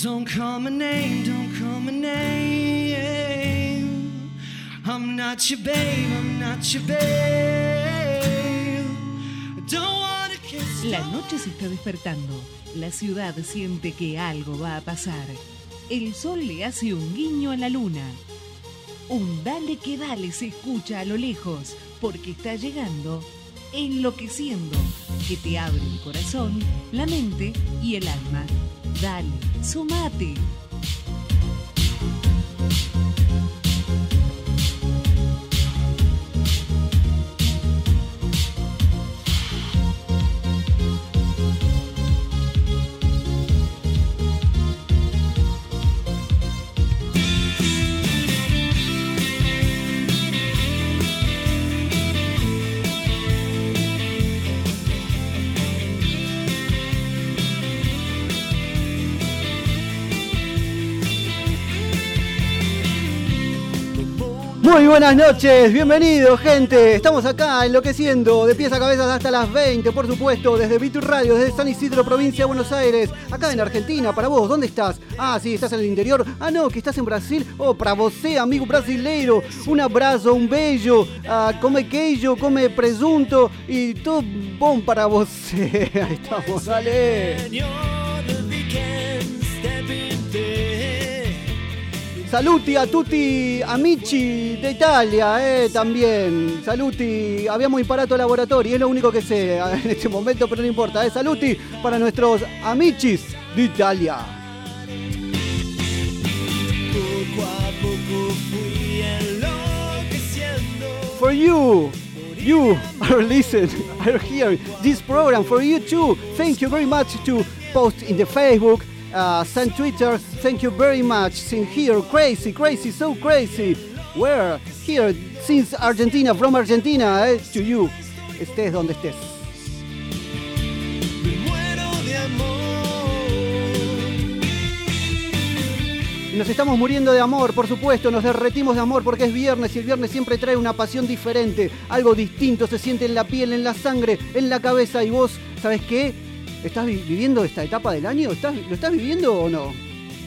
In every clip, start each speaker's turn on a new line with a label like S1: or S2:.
S1: Don't call my name, don't call my name. I'm not your babe, I'm not your babe. Don't wanna kiss.
S2: La noche se está despertando. La ciudad siente que algo va a pasar. El sol le hace un guiño a la luna. Un dale que dale se escucha a lo lejos, porque está llegando Enloqueciendo, que te abre el corazón, la mente y el alma. Dale, sumate.
S3: Muy buenas noches, bienvenidos gente, estamos acá enloqueciendo de pies a cabeza hasta las 20, por supuesto, desde Vitu Radio, desde San Isidro, provincia de Buenos Aires, acá en Argentina, para vos, ¿dónde estás? Ah, sí, estás en el interior, no, que estás en Brasil, para você, amigo brasileiro, un abrazo, un beijo, come queijo, come presunto y todo bom para você, ahí estamos, dale. Saluti a tutti amici de Italia, también. Saluti, habíamos imparato laboratorio, es lo único que sé en este momento, pero no importa. Saluti para nuestros amicis de Italia. For you are listening, are here. This program for you too. Thank you very much to post in the Facebook. Send Twitter, thank you very much. Sing here, crazy, so crazy. We're here since Argentina, from Argentina, to you, estés donde estés. Nos estamos muriendo de amor, por supuesto, nos derretimos de amor porque es viernes y el viernes siempre trae una pasión diferente, algo distinto, se siente en la piel, en la sangre, en la cabeza y vos, ¿sabés qué? ¿Estás viviendo esta etapa del año? ¿Lo estás viviendo o no?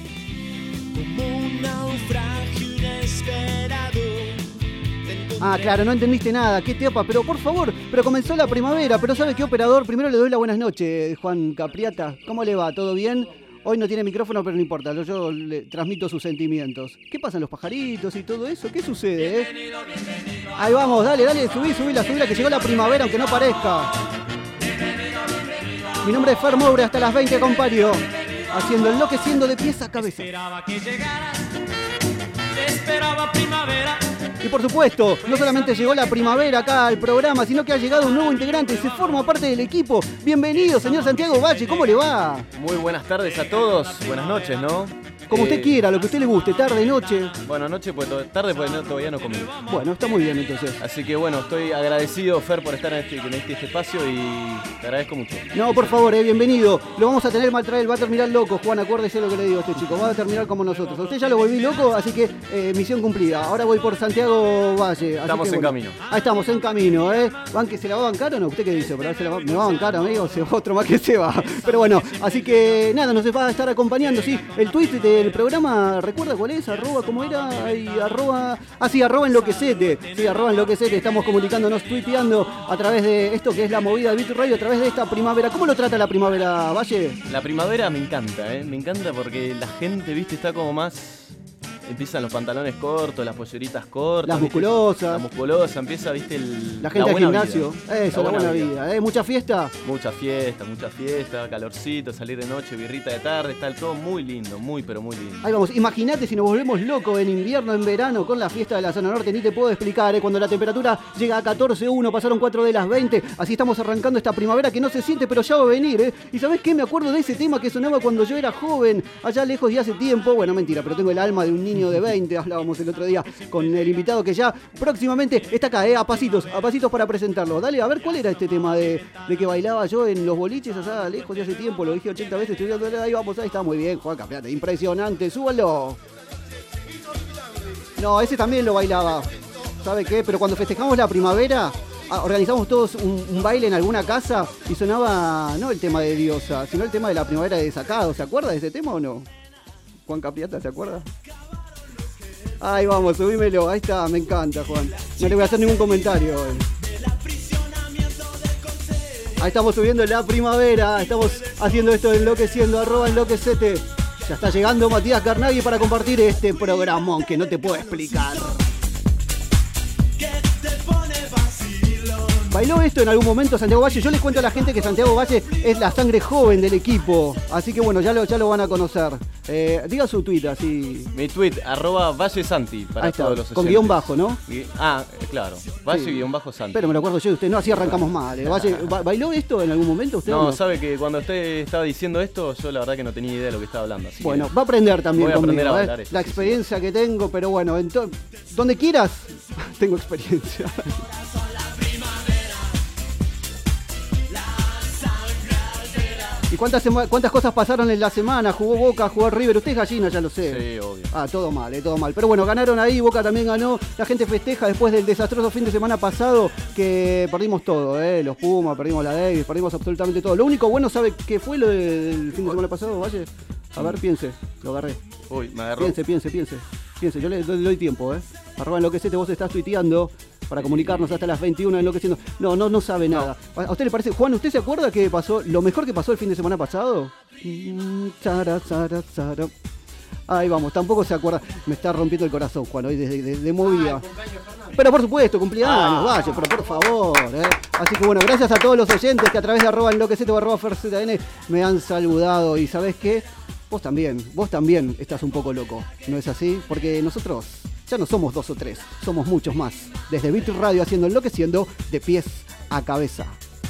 S3: Claro, no entendiste nada. ¿Qué etapa? Pero por favor, pero comenzó la primavera. Pero ¿sabes qué, operador? Primero le doy las buenas noches, Juan Capriata. ¿Cómo le va? ¿Todo bien? Hoy no tiene micrófono, pero no importa. Yo le transmito sus sentimientos. ¿Qué pasan los pajaritos y todo eso? ¿Qué sucede, Ahí vamos, dale, subila, que llegó la primavera, aunque no parezca. Mi nombre es Fer Moure, hasta las 20 acompaño, haciendo enloqueciendo de pies a cabeza.
S1: Esperaba primavera.
S3: Y por supuesto, no solamente llegó la primavera acá al programa, sino que ha llegado un nuevo integrante, se forma parte del equipo. Bienvenido, señor Santiago Valle, ¿cómo le va?
S4: Muy buenas tardes a todos, buenas noches, ¿no?
S3: Como usted quiera, lo que a usted le guste, tarde, noche.
S4: Bueno, noche, pues tarde, pues todavía no comí.
S3: Bueno, está muy bien entonces.
S4: Así que bueno, estoy agradecido, Fer, por estar en este espacio y te agradezco mucho.
S3: No, por favor, bienvenido. Lo vamos a tener mal traer, va a terminar loco, Juan, acuérdese lo que le digo a este chico, va a terminar como nosotros. A usted ya lo volví loco, así que misión cumplida. Ahora voy por Santiago Valle.
S4: Estamos en camino.
S3: Estamos en camino, ¿Se la va a bancar o no? ¿Usted qué dice? ¿Me va a bancar, amigo? Se va otro más que se va. Pero bueno, así que nada, nos va a estar acompañando, sí. El tweet del programa, ¿recuerda cuál es? ¿Cómo era? Arroba enloquecete. Sí, arroba enloquecete. Estamos comunicándonos, tuiteando a través de esto que es la movida de Vitu Radio, a través de esta primavera. ¿Cómo lo trata la primavera, Valle?
S4: La primavera me encanta, me encanta porque la gente, viste, está como más... Empiezan los pantalones cortos, las polleritas cortas.
S3: Las musculosas.
S4: La musculosa, empieza, viste,
S3: la gente del gimnasio.
S4: Vida.
S3: Eso, la buena vida. ¿Mucha fiesta?
S4: Mucha fiesta, calorcito, salir de noche, birrita de tarde, está todo muy lindo, pero muy lindo.
S3: Ahí vamos, imagínate si nos volvemos locos en invierno, en verano, con la fiesta de la zona norte, ni te puedo explicar, cuando la temperatura llega a 14.1, pasaron 4 de las 20, así estamos arrancando esta primavera que no se siente, pero ya va a venir, ¿Y sabés qué? Me acuerdo de ese tema que sonaba cuando yo era joven, allá lejos y hace tiempo, bueno, mentira, pero tengo el alma de un niño de 20, hablábamos el otro día con el invitado que ya próximamente está acá, a pasitos para presentarlo. Dale, a ver, ¿cuál era este tema de que bailaba yo en los boliches allá lejos de hace tiempo? Lo dije 80 veces, ahí vamos, ahí está, muy bien, Juan Capriate, impresionante, súbalo. No, ese también lo bailaba, ¿sabe qué? Pero cuando festejamos la primavera, organizamos todos un baile en alguna casa y sonaba, no el tema de Diosa, sino el tema de la primavera de Desacado, ¿se acuerda de ese tema o no? Juan Capiata, ¿se acuerda? Ahí vamos, subímelo. Ahí está, me encanta, Juan. No le voy a hacer ningún comentario hoy. Ahí estamos subiendo la primavera. Estamos haciendo esto de Enloqueciendo, @enloquecete. Ya está llegando Matías Carnaghi para compartir este programón que no te puedo explicar. ¿Bailó esto en algún momento Santiago Valle? Yo les cuento a la gente que Santiago Valle es la sangre joven del equipo. Así que bueno, ya lo van a conocer. Diga su tweet así.
S4: Mi tweet, @ValleSanti, para
S3: Ahí está,
S4: todos los oyentes.
S3: con guión bajo, ¿no?
S4: Claro, Valle
S3: Sí.
S4: _Santi.
S3: Pero me lo acuerdo yo de usted, no, así arrancamos mal. Valle, ¿bailó esto en algún momento usted?
S4: No, sabe que cuando usted estaba diciendo esto, yo la verdad que no tenía idea de lo que estaba hablando. Así
S3: Bueno,
S4: que
S3: va a aprender también
S4: voy a aprender
S3: conmigo,
S4: a bailar esto,
S3: la
S4: sí,
S3: experiencia que tengo, pero bueno, donde quieras, tengo experiencia. ¿Y cuántas cosas pasaron en la semana? Jugó Boca, jugó River, usted es gallina, ya lo sé.
S4: Sí, obvio.
S3: Todo mal, todo mal. Pero bueno, ganaron ahí, Boca también ganó. La gente festeja después del desastroso fin de semana pasado que perdimos todo, los Pumas, perdimos la Davis, perdimos absolutamente todo. Lo único bueno, ¿sabe qué fue lo del fin de semana pasado, Valle? A ver, piense, lo agarré.
S4: Uy, me agarró.
S3: Piense, yo le doy tiempo, @enloquecete, vos estás tuiteando para comunicarnos hasta las 21 enloqueciendo. No sabe nada. ¿A usted le parece? Juan, ¿usted se acuerda que pasó lo mejor que pasó el fin de semana pasado? Ahí vamos, tampoco se acuerda. Me está rompiendo el corazón, Juan, hoy de movida. Pero por supuesto, cumpleaños, Valle, pero por favor. Así que bueno, gracias a todos los oyentes que a través de @enloquecete o @ferzn me han saludado. Y ¿sabés qué? Vos también estás un poco loco, ¿no es así? Porque nosotros ya no somos 2 o 3, somos muchos más. Desde Beat Radio haciendo Enloqueciendo de pies a cabeza.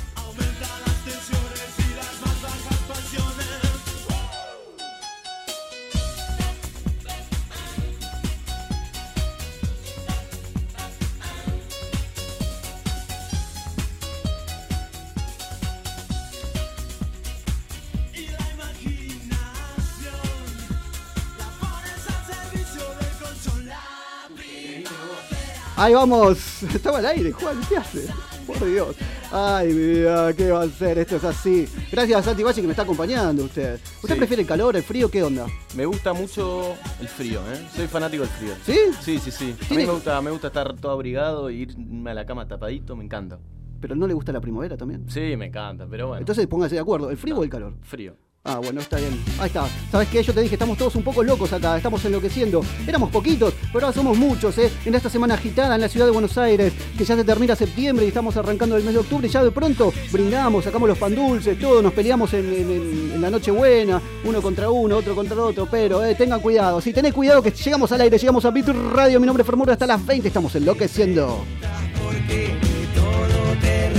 S3: Ahí vamos, estaba al aire, Juan, ¿qué hace? Por Dios. Ay, mi vida, ¿qué va a hacer? Esto es así. Gracias a Santi Valle que me está acompañando usted. ¿Usted
S4: Sí.
S3: prefiere el calor, el frío? ¿Qué onda?
S4: Me gusta mucho el frío, Soy fanático del frío.
S3: ¿Sí?
S4: Sí. A
S3: ¿Tiene-
S4: mí me gusta estar todo abrigado, irme a la cama tapadito, me encanta.
S3: ¿Pero no le gusta la primavera también?
S4: Sí, me encanta, pero bueno.
S3: Entonces póngase de acuerdo, ¿el frío o el calor?
S4: Frío.
S3: Ah, bueno, está bien. Ahí está. ¿Sabes qué? Yo te dije, estamos todos un poco locos acá, estamos enloqueciendo. Éramos poquitos, pero ahora somos muchos, En esta semana agitada en la ciudad de Buenos Aires, que ya se termina septiembre y estamos arrancando el mes de octubre, y ya de pronto brindamos, sacamos los pan dulces, todos nos peleamos en la Nochebuena, uno contra uno, otro contra otro, pero tengan cuidado. Sí, tenés cuidado que llegamos al aire, llegamos a Beat Radio, mi nombre es Fermuro, hasta las 20 estamos enloqueciendo.
S1: Porque de todo te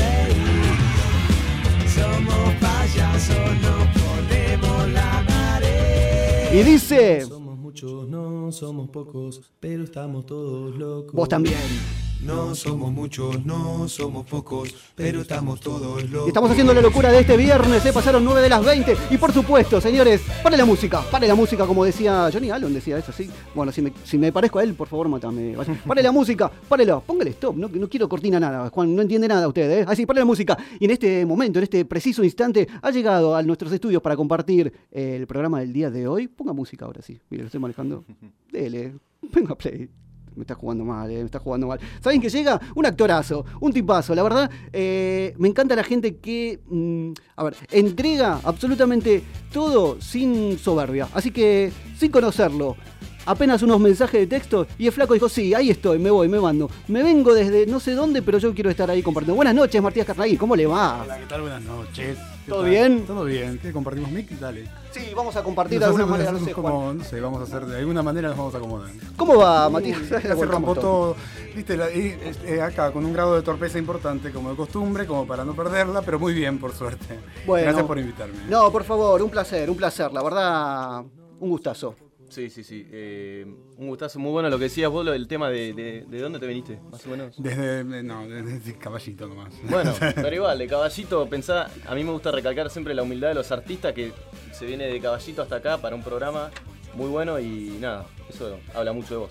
S1: reí. Somos payasos, no ponemos la pared.
S3: Y dice,
S1: Somos muchos, no somos pocos, pero estamos todos locos.
S3: vos también.
S5: No somos muchos, no somos pocos, pero estamos todos locos.
S3: Y estamos haciendo la locura de este viernes, pasaron 9 de las 20. Y por supuesto, señores, pare la música, como decía Johnny Allen, decía eso, ¿sí? Bueno, si me parezco a él, por favor, mátame. Pare la música, párelo, póngale stop, no quiero cortina nada, Juan, no entiende nada usted, Así, pare la música. Y en este momento, en este preciso instante, ha llegado a nuestros estudios para compartir el programa del día de hoy. Ponga música ahora sí, mire, lo estoy manejando. Dele, venga, play. Me está jugando mal. ¿Saben que llega? Un actorazo, un tipazo. La verdad, me encanta la gente que, entrega absolutamente todo sin soberbia. Así que, sin conocerlo, apenas unos mensajes de texto y el flaco dijo, sí, ahí estoy, me voy, me mando. Me vengo desde no sé dónde, pero yo quiero estar ahí compartiendo. Buenas noches, Matías Carnaghi, ¿cómo le va?
S6: Hola, ¿qué tal? Buenas noches. ¿Qué
S3: ¿Todo
S6: tal?
S3: bien?
S6: Todo bien. ¿Qué compartimos mic? Dale.
S3: Sí, vamos a compartir de alguna manera, no sé, Juan.
S6: como, no sé, vamos a hacer, de alguna manera nos vamos a acomodar.
S3: ¿Cómo va, Matías?
S6: Se rompo todo. Viste, acá con un grado de torpeza importante, como de costumbre, como para no perderla, pero muy bien, por suerte.
S3: Bueno.
S6: Gracias por invitarme.
S3: No, por favor, un placer, la verdad, un gustazo.
S4: Sí. Un gustazo muy bueno lo que decías vos, el tema de dónde te viniste, más o menos.
S6: Desde Caballito nomás.
S4: Bueno, pero igual, de Caballito, pensá, a mí me gusta recalcar siempre la humildad de los artistas que se viene de Caballito hasta acá para un programa muy bueno y nada, eso habla mucho de vos.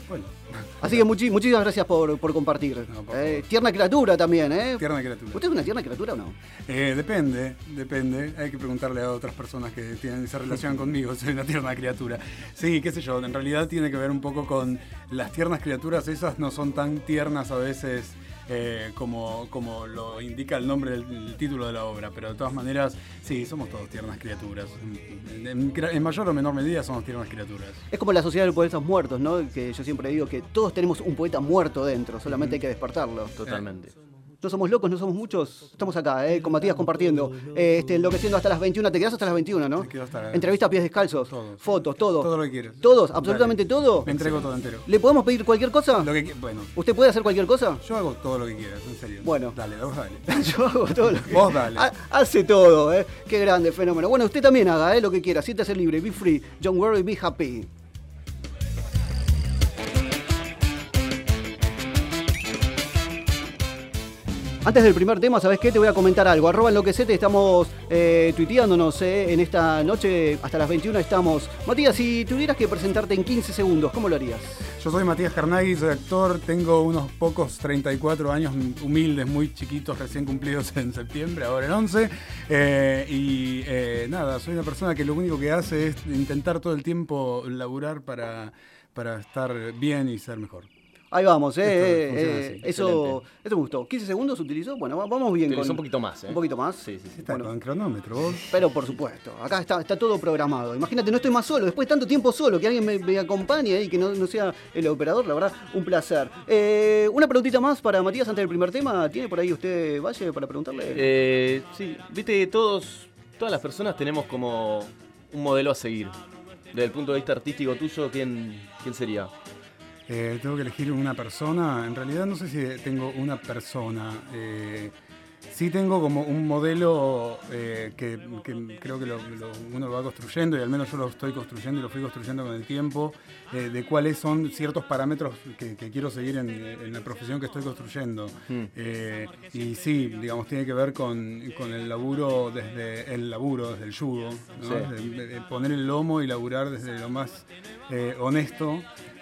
S6: Bueno.
S3: Así que muchísimas gracias por compartir.
S6: No, por favor.
S3: Tierna criatura también, ¿eh?
S6: Tierna criatura.
S3: ¿Usted es una tierna criatura o no?
S6: Depende. Hay que preguntarle a otras personas que tienen esa relación conmigo. Soy una tierna criatura. Sí, qué sé yo. En realidad tiene que ver un poco con las tiernas criaturas. Esas no son tan tiernas a veces como lo indica el nombre del título de la obra. Pero de todas maneras, sí, somos todos tiernas criaturas. En mayor o menor medida somos tiernas criaturas.
S3: Es como la sociedad de los poetas muertos, ¿no? Que yo siempre digo que todos tenemos un poeta muerto dentro, solamente hay que despertarlo.
S4: Totalmente.
S3: No somos locos, no somos muchos. Estamos acá, con Matías compartiendo. Enloqueciendo hasta las 21. Te quedás hasta las 21, ¿no?
S6: Me quedo hasta
S3: Entrevista a pies descalzos.
S6: Todo.
S3: Fotos, todo.
S6: Todo lo que quieras.
S3: ¿Todos? ¿Absolutamente
S6: Dale.
S3: todo?
S6: Me entrego todo entero.
S3: ¿Le podemos pedir cualquier cosa?
S6: Bueno,
S3: ¿Usted puede hacer cualquier cosa?
S6: yo hago todo lo que quieras, en serio.
S3: Bueno.
S6: Dale, vos dale.
S3: Yo hago todo lo que...
S6: Vos dale.
S3: Hace todo, ¿eh? Qué grande, fenómeno. Bueno, usted también haga, lo que quiera. Siéntase libre, be free. Don't worry, be happy. Antes del primer tema, ¿sabes qué? Te voy a comentar algo. @enloquecete, estamos tuiteándonos en esta noche. Hasta las 21 estamos. Matías, si tuvieras que presentarte en 15 segundos, ¿cómo lo harías?
S6: Yo soy Matías Carnaghi, soy actor, tengo unos pocos 34 años humildes, muy chiquitos, recién cumplidos en septiembre, ahora en 11. Nada, soy una persona que lo único que hace es intentar todo el tiempo laburar para estar bien y ser mejor.
S3: Ahí vamos,
S6: Funciona así.
S3: eso me gustó. ¿15 segundos utilizó? Bueno, vamos bien
S4: Utilizó
S3: con...
S4: un poquito más, ¿eh?
S3: ¿Un poquito más?
S4: Sí.
S6: Está
S3: Bueno.
S6: con cronómetro, vos.
S3: Pero por supuesto, acá está todo programado. Imagínate, no estoy más solo, después de tanto tiempo solo, que alguien me acompañe y que no sea el operador, la verdad, un placer. Una preguntita más para Matías antes del primer tema. ¿Tiene por ahí usted, Valle, para preguntarle?
S4: Sí, viste que todas las personas tenemos como un modelo a seguir. Desde el punto de vista artístico tuyo, ¿quién sería?
S6: Tengo que elegir una persona. En realidad no sé si tengo una persona. Sí tengo como un modelo que creo que uno lo va construyendo, y al menos yo lo estoy construyendo y lo fui construyendo con el tiempo, de cuáles son ciertos parámetros que quiero seguir en la profesión que estoy construyendo. Y sí, digamos, tiene que ver con el laburo desde el yugo, ¿no?
S4: Sí.
S6: De poner el lomo y laburar desde lo más honesto.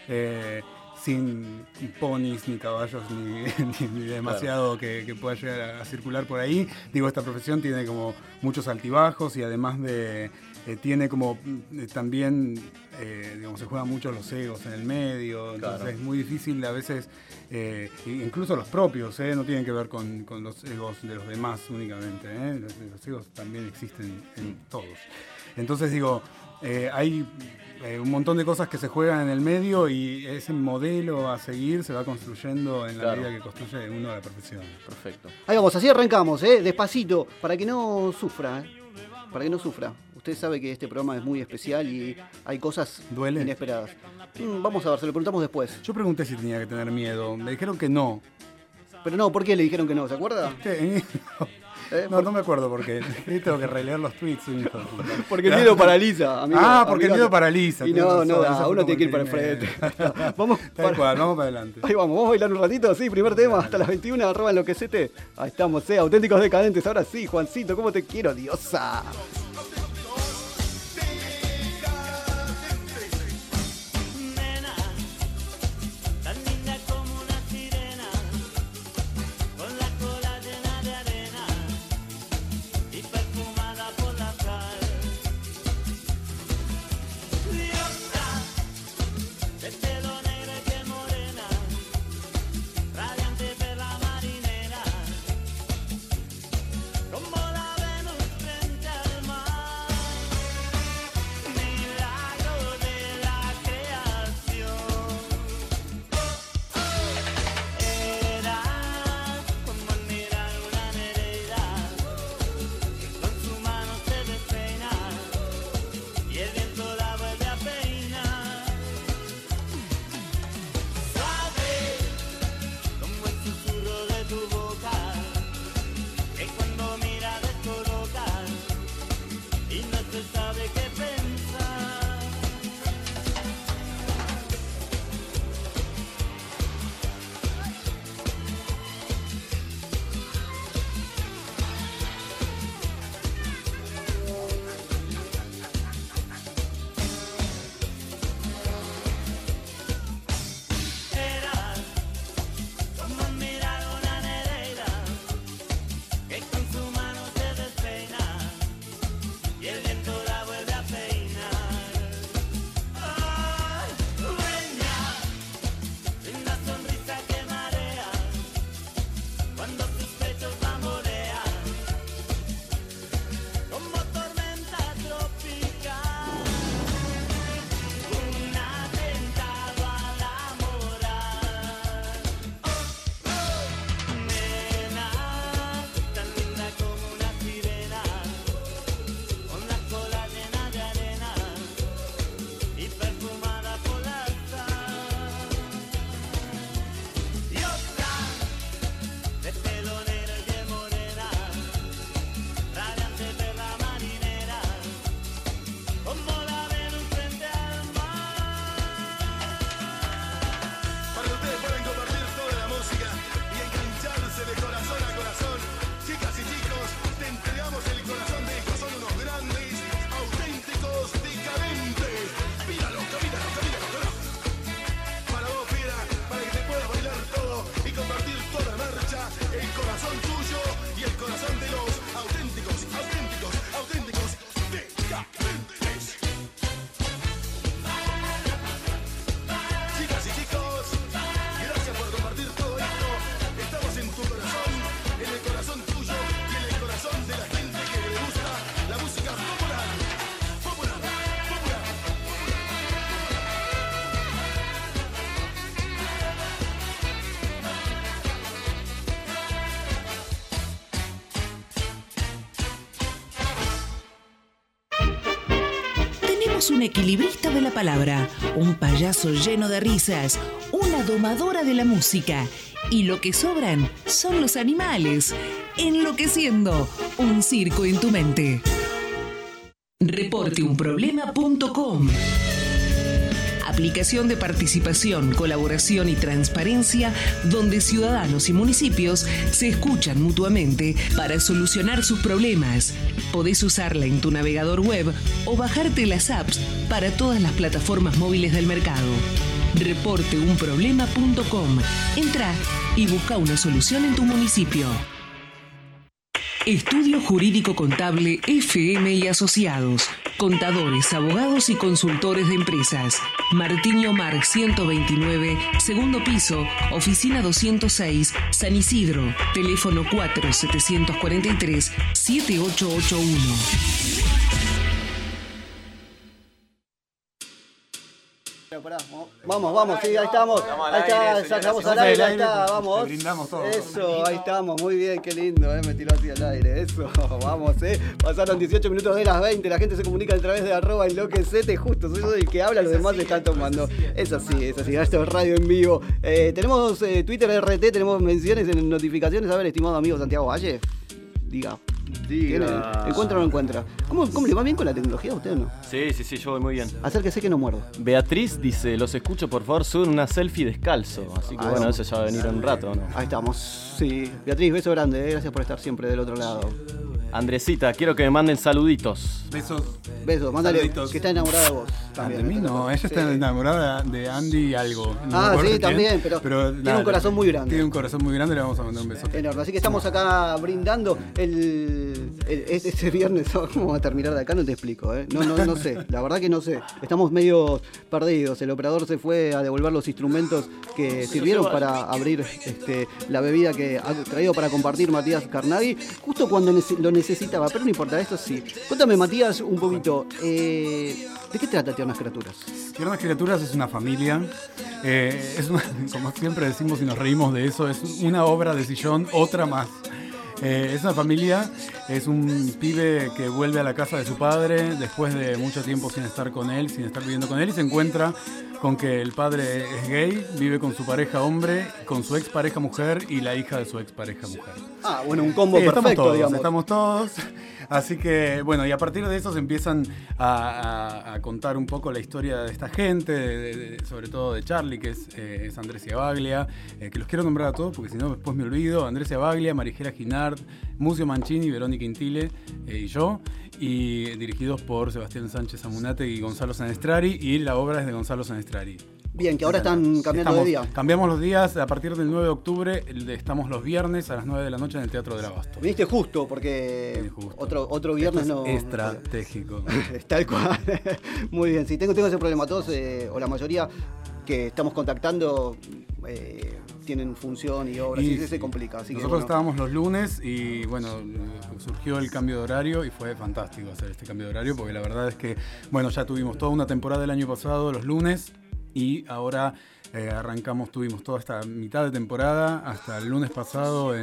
S6: Sin ponis, ni caballos, ni demasiado que pueda llegar a circular por ahí. Digo, esta profesión tiene como muchos altibajos y además tiene como también, digamos, se juegan mucho los egos en el medio. Entonces
S4: claro.
S6: Es muy difícil a veces, incluso los propios, no tienen que ver con los egos de los demás únicamente. Los egos también existen en todos. Entonces digo, hay un montón de cosas que se juegan en el medio y ese modelo a seguir se va construyendo en la medida que construye uno la profesión.
S4: Perfecto.
S3: Ahí vamos, así arrancamos, despacito, para que no sufra, para que no sufra. Usted sabe que este programa es muy especial y hay cosas
S6: ¿Duele?
S3: inesperadas. Vamos a ver, se lo preguntamos después.
S6: Yo pregunté si tenía que tener miedo, me dijeron que no.
S3: Pero no, ¿por qué le dijeron que no? ¿Se acuerda?
S6: ¿Qué? No me acuerdo por qué. Tengo que releer los tweets.
S3: Porque el miedo paraliza, amigo.
S6: Porque el miedo paraliza.
S3: Y no, uno tiene que ir para el frente. Vamos
S6: Tal cual, vamos para adelante.
S3: Ahí vamos a bailar un ratito, sí, primer tema, hasta las 21, @enloquecete. Ahí estamos, auténticos decadentes. Ahora sí, Juancito, ¿cómo te quiero, diosa?
S7: Sos un equilibrista de la palabra, un payaso lleno de risas, una domadora de la música. Y lo que sobran son los animales. Enloqueciendo, un circo en tu mente. Reporteunproblema.com. Aplicación de participación, colaboración y transparencia donde ciudadanos y municipios se escuchan mutuamente para solucionar sus problemas. Podés usarla en tu navegador web o bajarte las apps para todas las plataformas móviles del mercado. Reporteunproblema.com. Entrá y busca una solución en tu municipio. Estudio Jurídico Contable FM y Asociados. Contadores, abogados y consultores de empresas. Martiño Marc 129, segundo piso, oficina 206, San Isidro. Teléfono 4743-7881.
S3: Vamos, sí, ahí estamos. Ahí está, sacamos al aire, ahí está, vamos.
S6: Brindamos todos.
S3: Eso, ahí estamos, muy bien, qué lindo, me tiró así al aire, eso, vamos, Pasaron 18 minutos de las 20, la gente se comunica a través de @enloquecete, justo, soy yo el que habla, los demás están tomando. Es así, esto es radio en vivo. Tenemos Twitter RT, tenemos menciones en notificaciones. A ver, estimado amigo Santiago Valle, diga. ¿Encuentra o no encuentra? ¿Cómo le va bien con la tecnología a usted o no?
S4: Sí, yo voy muy bien.
S3: Acérquese que no muerdo.
S4: Beatriz dice, los escucho, por favor, suben una selfie descalzo. Así que bueno, eso ya va a venir en un rato, ¿no?
S3: Ahí estamos, sí. Beatriz, beso grande, gracias por estar siempre del otro lado.
S4: Andresita, quiero que me manden saluditos.
S6: Besos.
S3: Mándale,
S6: saluditos.
S3: Que está enamorada de vos. También,
S6: de mí no, ella está enamorada de Andy algo.
S3: No sí, también, pero tiene un corazón muy grande.
S6: Tiene un corazón muy grande, le vamos a mandar un beso.
S3: Enorme, así que estamos acá brindando este viernes. ¿Cómo va a terminar de acá? No te explico, No sé, la verdad que no sé. Estamos medio perdidos. El operador se fue a devolver los instrumentos que sirvieron para abrir la bebida que ha traído para compartir Matías Carnaghi, justo cuando lo necesitaba, pero no importa, esto sí. Cuéntame, Matías, un poquito, ¿de qué trata Tiernas Criaturas?
S6: Tiernas Criaturas es una familia, como siempre decimos y nos reímos de eso, es una obra de sillón, otra más. Es una familia, es un pibe que vuelve a la casa de su padre después de mucho tiempo sin estar viviendo con él, y se encuentra con que el padre es gay, vive con su pareja hombre, con su expareja mujer y la hija de su expareja mujer.
S3: Ah, bueno, un combo perfecto,
S6: estamos todos. Así que, bueno, y a partir de eso se empiezan a contar un poco la historia de esta gente, sobre todo de Charlie, que es Andrés Ciabaglia, que los quiero nombrar a todos porque si no después me olvido. Andrés Ciabaglia, Marigela Ginard, Mucio Mancini, Verónica Intile y yo. Y dirigidos por Sebastián Sánchez Amunate y Gonzalo Sanestrari, y la obra es de Gonzalo Sanestrari.
S3: Bien, que ahora están cambiando de día.
S6: Cambiamos los días, a partir del 9 de octubre estamos los viernes a las 9 de la noche en el Teatro del Abasto.
S3: Viniste justo, porque otro viernes
S6: no... estratégico.
S3: Tal cual. Muy bien, sí, tengo ese problema. Todos, o la mayoría que estamos contactando, tienen función y obras, y se complica. Así
S6: nosotros estábamos los lunes y bueno, surgió el cambio de horario y fue fantástico hacer este cambio de horario, porque la verdad es que, bueno, ya tuvimos toda una temporada el año pasado, los lunes, y ahora tuvimos toda esta mitad de temporada hasta el lunes pasado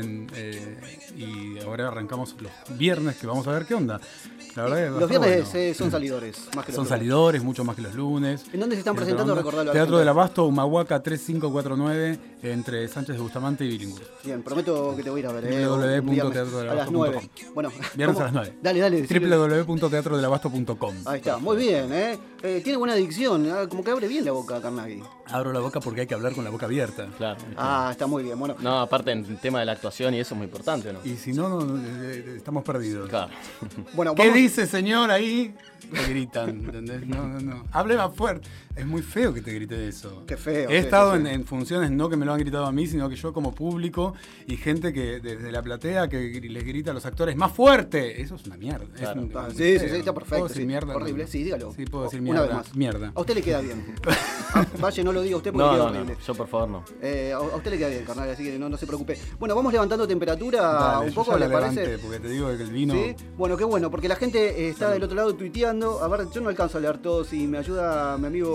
S6: y ahora arrancamos los viernes, que vamos a ver qué onda. La verdad es
S3: los viernes son salidores, más que los
S6: son lunes. Salidores, mucho más que los lunes.
S3: ¿En dónde se están presentando? Recordalo.
S6: Teatro del Abasto, Humahuaca 3549, entre Sánchez de Bustamante y Bilingüe.
S3: Bien, prometo que te voy a ir a ver.
S6: www.teatrodelabasto.com.
S3: A las 9. Bueno,
S6: viernes a las 9.
S3: Dale.
S6: www.teatrodelabasto.com.
S3: Ahí está, muy bien, tiene buena dicción, como que abre bien la boca Carnaghi.
S6: Abro la boca porque hay que hablar con la boca abierta.
S4: Claro.
S3: Está muy bien. Bueno.
S4: No, aparte en el tema de la actuación y eso es muy importante, ¿no?
S6: Y si no, estamos perdidos.
S4: Claro.
S3: Bueno,
S6: ¿qué dice, señor, ahí? Te gritan, ¿entendés? No. Hable más fuerte. Es muy feo que te grite eso.
S3: Qué feo.
S6: He estado en funciones, no que me lo han gritado a mí, sino que yo como público, y gente que desde la platea que les grita a los actores ¡más fuerte! Eso es una mierda.
S3: Claro. Sí, está perfecto.
S6: ¿Puedo decir mierda?
S3: Horrible, sí, dígalo.
S6: Sí, puedo decir mierda.
S3: Una vez más.
S6: Mierda.
S3: A usted le queda bien. Valle, no lo diga usted porque queda horrible.
S4: Yo por favor no.
S3: A usted le queda bien, carnal, así que no se preocupe. Bueno, vamos levantando temperatura.
S6: Dale,
S3: un poco, ¿le parece?
S6: Porque te digo que el vino...
S3: ¿Sí? Bueno, qué bueno, porque la gente está del otro lado tuiteando. A ver, yo no alcanzo a leer todo. Si me ayuda mi amigo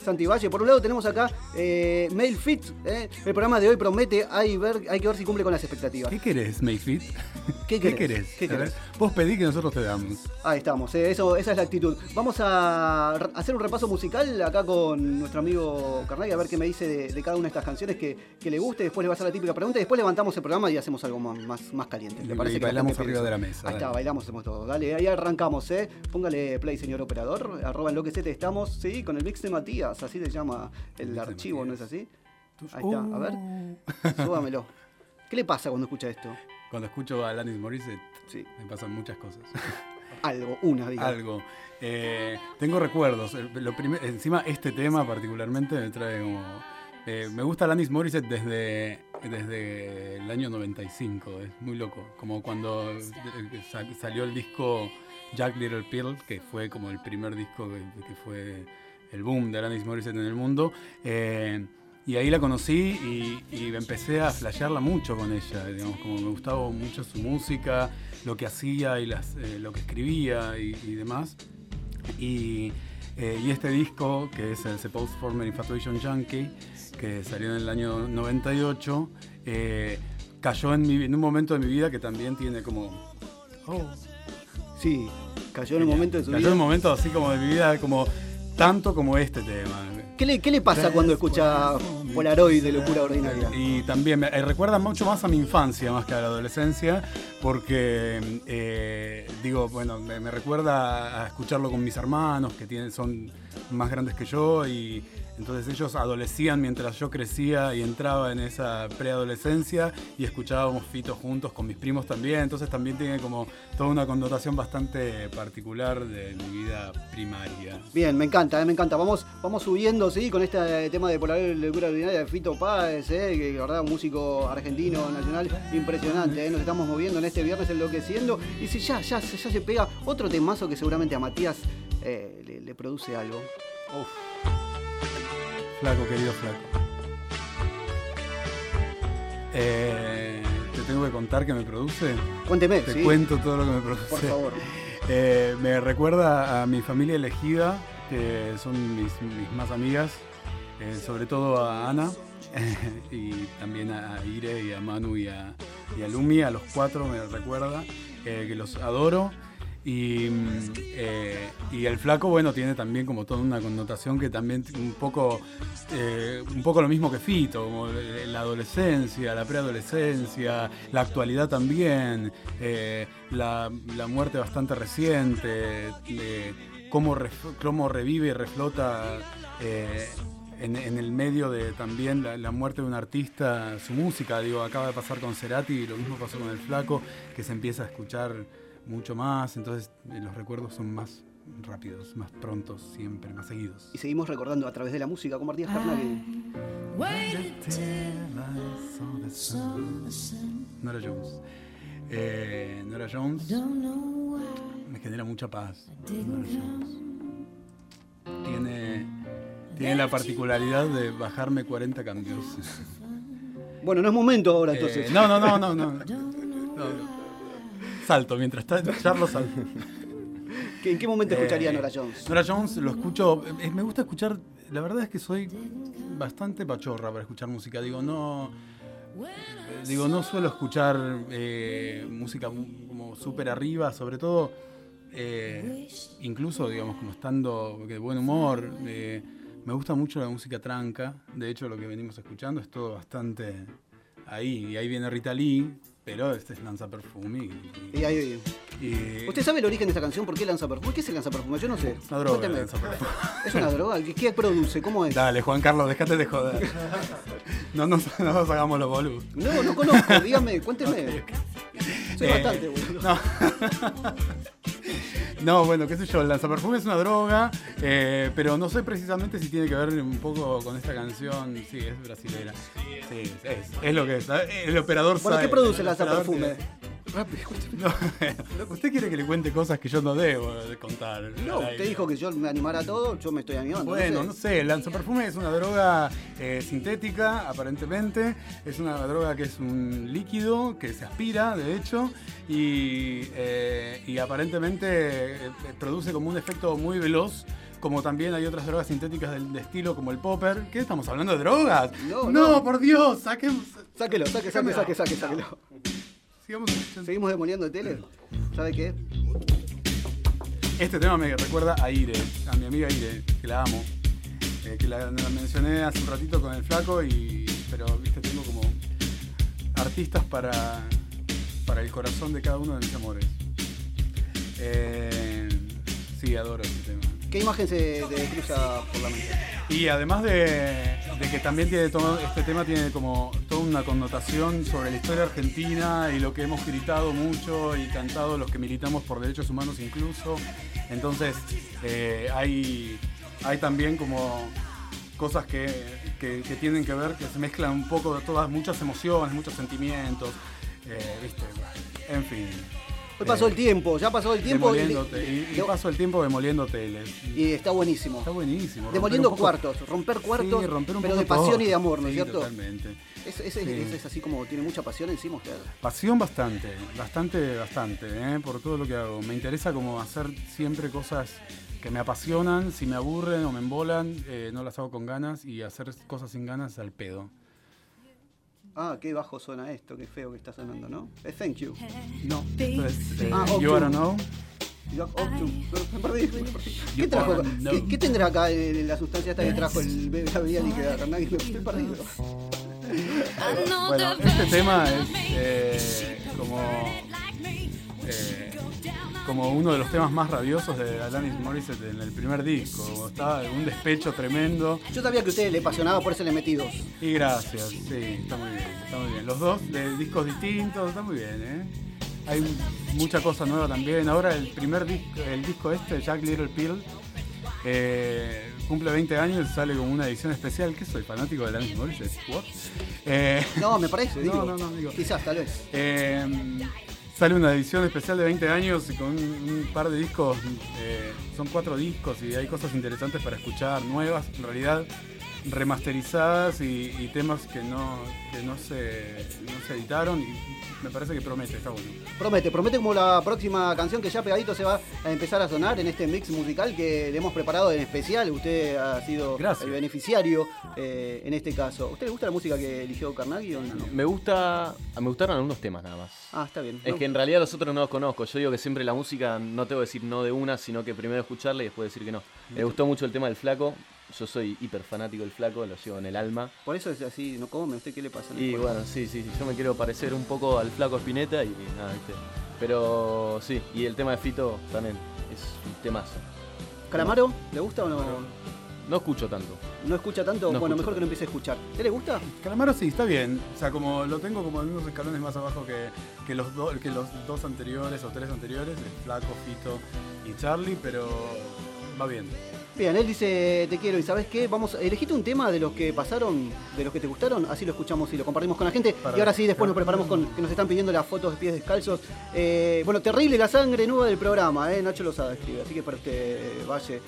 S3: Santi Valle. Por un lado tenemos acá Mail Fit. El programa de hoy promete, hay que ver si cumple con las expectativas.
S6: ¿Qué querés, Mail Fit?
S3: ¿Qué querés?
S6: ¿Qué querés? Vos pedí que nosotros te damos.
S3: Ahí estamos, esa es la actitud. Vamos a hacer un repaso musical acá con nuestro amigo Carnaghi, a ver qué me dice de cada una de estas canciones que le guste. Después le va a hacer la típica pregunta y después levantamos el programa y hacemos algo más caliente. ¿Le parece?
S6: Y bailamos arriba de la mesa.
S3: Ahí está, bailamos, hacemos todo. Dale, ahí arrancamos, Póngale play, señor operador. @enloquecete estamos, sí, con el mix de Matías, así se llama el archivo, ¿no es así? Ahí está, a ver, súbamelo. ¿Qué le pasa cuando escucha esto?
S6: Cuando escucho a Alanis Morissette,
S3: sí,
S6: me pasan muchas cosas.
S3: Algo.
S6: Tengo recuerdos. Encima este tema particularmente me trae como... me gusta Alanis Morissette desde el año 95, es muy loco. Como cuando salió el disco Jagged Little Pill, que fue como el primer disco que fue el boom de Alanis Morissette en el mundo. Y ahí la conocí y empecé a flashearla mucho con ella, digamos, como me gustaba mucho su música, lo que hacía y lo que escribía y demás. Y este disco, que es el Supposed Former Infatuation Junkie, que salió en el año 98, cayó en un momento de mi vida que también tiene como...
S3: Sí, cayó en un momento de su vida.
S6: Cayó en un momento así como de mi vida, como tanto como este tema.
S3: ¿Qué le pasa cuando escucha Polaroid de Locura Ordinaria?
S6: Y también me recuerda mucho más a mi infancia más que a la adolescencia, porque me recuerda a escucharlo con mis hermanos que son más grandes que yo, y entonces ellos adolecían mientras yo crecía y entraba en esa preadolescencia y escuchábamos Fito juntos con mis primos también, entonces también tiene como toda una connotación bastante particular de mi vida primaria.
S3: Bien, me encanta. Vamos subiendo, sí, con este tema de Polaroid de Locura Ordinaria de Fito Páez, que la verdad un músico argentino, nacional, impresionante, nos estamos moviendo en este viernes enloqueciendo, y si ya se pega otro temazo que seguramente a Matías le produce algo. Uf.
S6: Flaco, querido Flaco. ¿Te tengo que contar qué me produce?
S3: Cuénteme,
S6: Te cuento todo lo que me produce.
S3: Por favor.
S6: Me recuerda a mi familia elegida, que son mis más amigas, sobre todo a Ana, y también a Ire y a Manu y a Lumi, a los 4 me recuerda, que los adoro. Y el Flaco, bueno, tiene también como toda una connotación que también un poco lo mismo que Fito, como la adolescencia, la preadolescencia, la actualidad también, la muerte bastante reciente, cómo revive y reflota en el medio de también la muerte de un artista, su música. Acaba de pasar con Cerati y lo mismo pasó con el Flaco, que se empieza a escuchar mucho más, entonces los recuerdos son más rápidos, más prontos, siempre, más seguidos.
S3: Y seguimos recordando a través de la música con Matías Carnaghi.
S6: Nora Jones. Nora Jones me genera mucha paz. Nora Jones tiene la particularidad de bajarme 40 cambios.
S3: Bueno, no es momento ahora entonces.
S6: No. Salto, mientras charlo salto.
S3: ¿En qué momento escucharía Nora Jones?
S6: Nora Jones lo escucho, me gusta escuchar, la verdad es que soy bastante pachorra para escuchar música, no suelo escuchar música como súper arriba, sobre todo, incluso digamos como estando de buen humor, me gusta mucho la música tranca, de hecho lo que venimos escuchando es todo bastante ahí, y ahí viene Rita Lee, pero este es Lanza Perfume. ¿Usted sabe el origen de esta canción? ¿Por qué Lanza Perfume? ¿Por qué se Lanza Perfume? Yo no sé. Una droga.
S3: Cuénteme. ¿Es una droga? ¿Qué produce? ¿Cómo es?
S6: Dale, Juan Carlos, déjate de joder. No nos hagamos los boludos.
S3: No conozco. Dígame, cuénteme. Soy bastante boludo.
S6: No, bueno, qué sé yo, el lanzaperfume es una droga, pero no sé precisamente si tiene que ver un poco con esta canción. Sí, es brasilera. Sí, es lo que es. El operador sabe.
S3: Bueno, ¿qué produce el lanzaperfume? Rápido,
S6: No, usted quiere que le cuente cosas que yo no debo de contar.
S3: No, usted dijo que yo me animara a todo, yo me estoy animando.
S6: Bueno, no sé, el lanzaperfume es una droga sintética, aparentemente. Es una droga que es un líquido que se aspira, de hecho, y aparentemente produce como un efecto muy veloz. Como también hay otras drogas sintéticas de estilo como el popper. ¿Qué? ¿Estamos hablando de drogas? No, por Dios, saquemos.
S3: Sáquelo. Seguimos demoliendo tele. ¿Sabe qué?
S6: Este tema me recuerda a Ire, a mi amiga Ire, que la amo. Que la mencioné hace un ratito con el flaco, pero viste, tengo como artistas para el corazón de cada uno de mis amores. Sí, adoro este tema.
S3: ¿Qué imagen se te cruza por la mente?
S6: Y además de que también tiene todo, este tema tiene como toda una connotación sobre la historia argentina y lo que hemos gritado mucho y cantado los que militamos por derechos humanos incluso. Entonces hay también como cosas que tienen que ver, que se mezclan un poco de todas, muchas emociones, muchos sentimientos, ¿viste? En fin.
S3: Hoy pasó el tiempo, ya pasó el tiempo.
S6: Y pasó el tiempo demoliendo teles.
S3: Y está buenísimo.
S6: Está buenísimo.
S3: Demoliendo cuartos, romper cuartos,
S6: sí, romper un
S3: pero
S6: poco
S3: de pasión
S6: todo.
S3: y de amor, ¿no es
S6: Sí,
S3: cierto?
S6: Totalmente.
S3: Es así como tiene mucha pasión encima usted.
S6: Pasión bastante, por todo lo que hago. Me interesa como hacer siempre cosas que me apasionan, si me aburren o me embolan, no las hago con ganas, y hacer cosas sin ganas al pedo.
S3: Ah, qué bajo suena esto, qué feo que está sonando, ¿no? Es Thank You.
S6: No, esto es
S3: Up
S6: You Wanna
S3: To.
S6: Know.
S3: Me perdí. ¿Qué trajo? ¿Qué tendrá acá en la sustancia esta que trajo la bebida líquida? Me estoy perdido.
S6: Bueno, este tema es como uno de los temas más rabiosos de Alanis Morissette en el primer disco. Estaba un despecho tremendo.
S3: Yo sabía que a usted le apasionaba, por eso le metí 2.
S6: Y gracias, sí, está muy bien. Los dos de discos distintos, está muy bien, ¿eh? Hay mucha cosa nueva también. Ahora el disco Jagged Little Pill, cumple 20 años y sale como una edición especial. ¿Qué soy? ¿Fanático de Alanis Morissette? ¿What?
S3: No, me parece, digo.
S6: No, digo.
S3: Quizás, tal vez.
S6: Sale una edición especial de 20 años con un par de discos, son 4 discos y hay cosas interesantes para escuchar, nuevas, en realidad remasterizadas y temas que no se editaron, y me parece que promete, está bueno.
S3: Promete como la próxima canción que ya pegadito se va a empezar a sonar en este mix musical que le hemos preparado en especial. Usted ha sido el beneficiario en este caso. ¿A usted le gusta la música que eligió Carnaghi o no?
S4: Me gustaron algunos temas nada más.
S3: Ah, está bien.
S4: Es que en realidad los otros no los conozco. Yo digo que siempre la música no te voy a decir no de una, sino que primero escucharla y después decir que no. Me gustó mucho el tema del Flaco. Yo soy hiper fanático del Flaco, lo llevo en el alma.
S3: Por eso es así, ¿no come? ¿Usted qué le pasa?
S4: Y bueno, sí, yo me quiero parecer un poco al Flaco Spinetta y nada, ¿viste? Pero sí, y el tema de Fito también es un temazo.
S3: ¿Calamaro? ¿Le gusta o no?
S4: No escucho tanto.
S3: ¿No escucha tanto?
S4: No
S3: bueno,
S4: escucho
S3: mejor que no empiece a escuchar. ¿Te le gusta?
S6: Calamaro sí, está bien. O sea, como lo tengo como en unos escalones más abajo que los dos anteriores o 3 anteriores, el Flaco, Fito y Charlie, pero va bien.
S3: Bien, él dice te quiero y ¿sabes qué? Elegite un tema de los que pasaron, de los que te gustaron, así lo escuchamos y lo compartimos con la gente. Y ahora sí, después nos preparamos con que nos están pidiendo las fotos de pies descalzos. Bueno, terrible la sangre nueva del programa, Nacho Lozada escribe, así que para usted, Valle.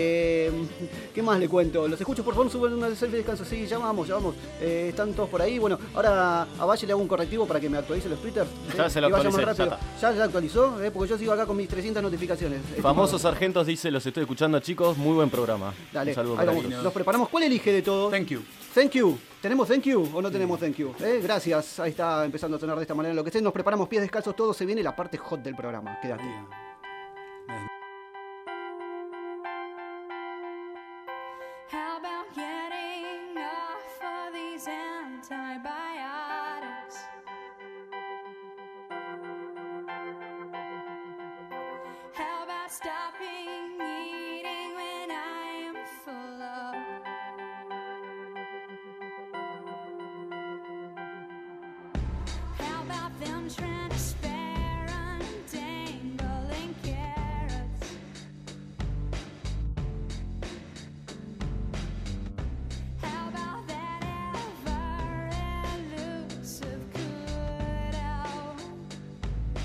S3: ¿Qué más le cuento? Los escucho, por favor, suben una selfie descanso. Sí, ya vamos. Están todos por ahí. Bueno, ahora a Valle le hago un correctivo para que me actualice los Twitter.
S4: Ya se lo actualicé,
S3: ¿Ya se actualizó? Porque yo sigo acá con mis 300 notificaciones.
S4: Famosos Sargentos dice, los estoy escuchando, chicos, muy buen programa.
S3: Dale,
S4: un saludo
S3: ahí
S4: para
S3: vamos.
S4: ellos.
S3: Los preparamos. ¿Cuál elige de todos?
S6: Thank you.
S3: Thank you. ¿Tenemos thank you o no tenemos thank you? Gracias. Ahí está empezando a sonar de esta manera. Lo que sé, nos preparamos pies descalzos todos. Se viene la parte hot del programa. Quédate.
S8: How about getting off of these antibiotics? How about stopping eating when I am full of? How about them transparent dangling carrots? How about that ever elusive could help?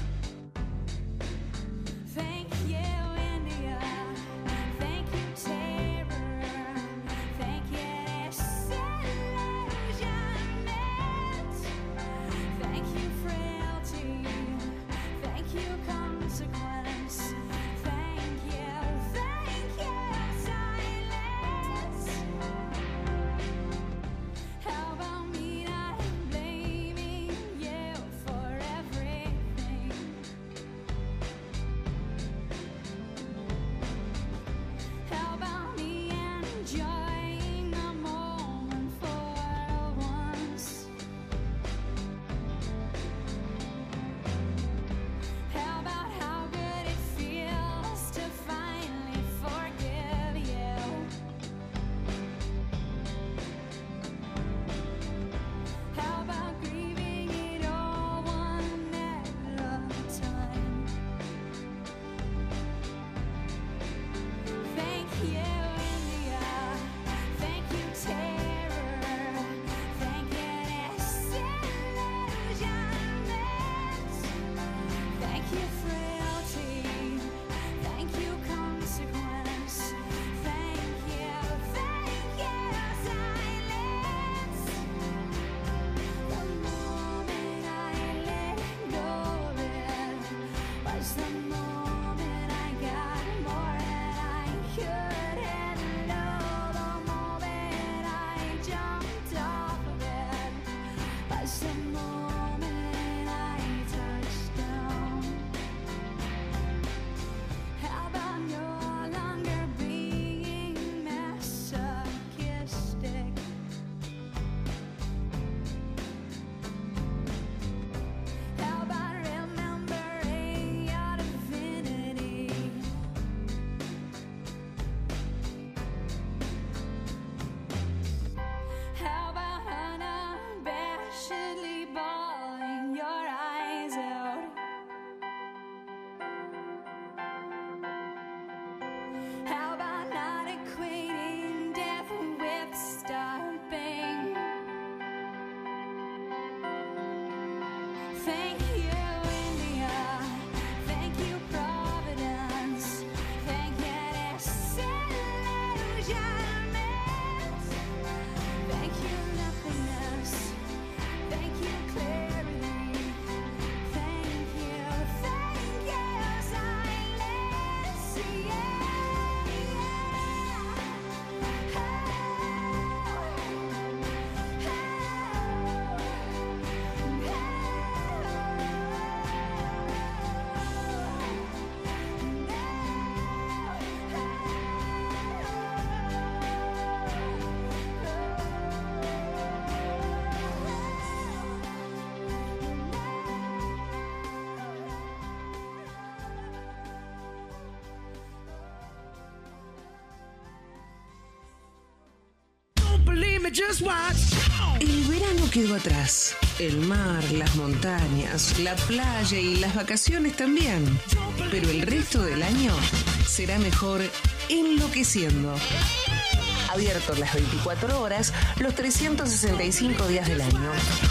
S7: El verano quedó atrás. El mar, las montañas, la playa y las vacaciones también. Pero el resto del año será mejor enloqueciendo. Abierto las 24 horas, los 365 días del año.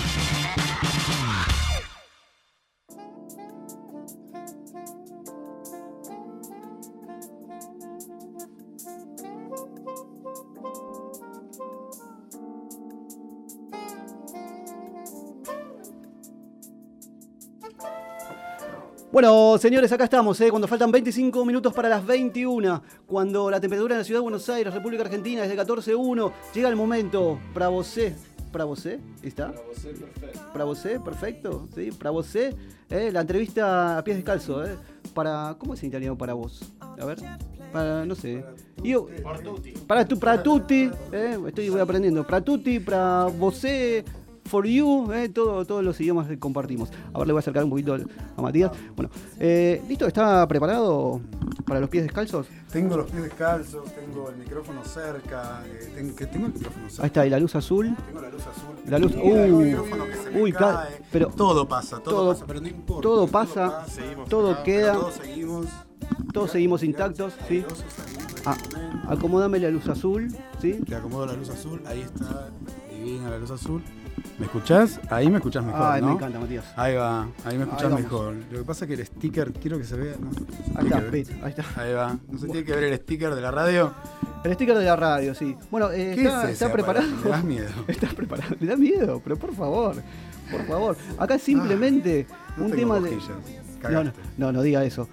S3: Bueno, señores, acá estamos, cuando faltan 25 minutos para las 21, cuando la temperatura en la ciudad de Buenos Aires, República Argentina, es de 14,1, llega el momento, para vosé, ¿está? Para vosé, perfecto, sí, para vosé, la entrevista a pies descalzo, para, ¿cómo es en italiano para vos? A ver, para, no sé, yo, para tutti, voy aprendiendo, para tutti, para vosé, for you, todos los idiomas que compartimos. Ahora le voy a acercar un poquito a Matías. Bueno, ¿listo? ¿Está preparado para los pies descalzos?
S6: Tengo los pies descalzos, tengo el micrófono cerca, tengo el micrófono cerca.
S3: Ahí está, y la luz azul.
S6: Tengo la luz azul.
S3: La luz,
S6: el micrófono que se me cae.
S3: Pero
S6: todo pasa, pero no importa.
S3: Todo pasa, todo
S6: acá,
S3: queda.
S6: Todos seguimos
S3: intactos, ¿sí? Acomódame la luz azul, ¿sí?
S6: Le acomodo la luz azul, ahí está, divina la luz azul. ¿Me escuchás? Ahí me escuchás mejor,
S3: Ay,
S6: ¿no?
S3: me encanta, Matías.
S6: Ahí va, ahí me escuchás
S3: Ahí
S6: mejor. Lo que pasa es que el sticker, quiero que se vea, ¿no?
S3: Ahí está, ahí está.
S6: Ahí va. ¿No se tiene que ver el sticker de la radio?
S3: El sticker de la radio, sí. Bueno, ¿está preparado?
S6: Me das miedo.
S3: ¿Estás preparado? Me da miedo, pero por favor. Acá es simplemente un tema de... No diga eso.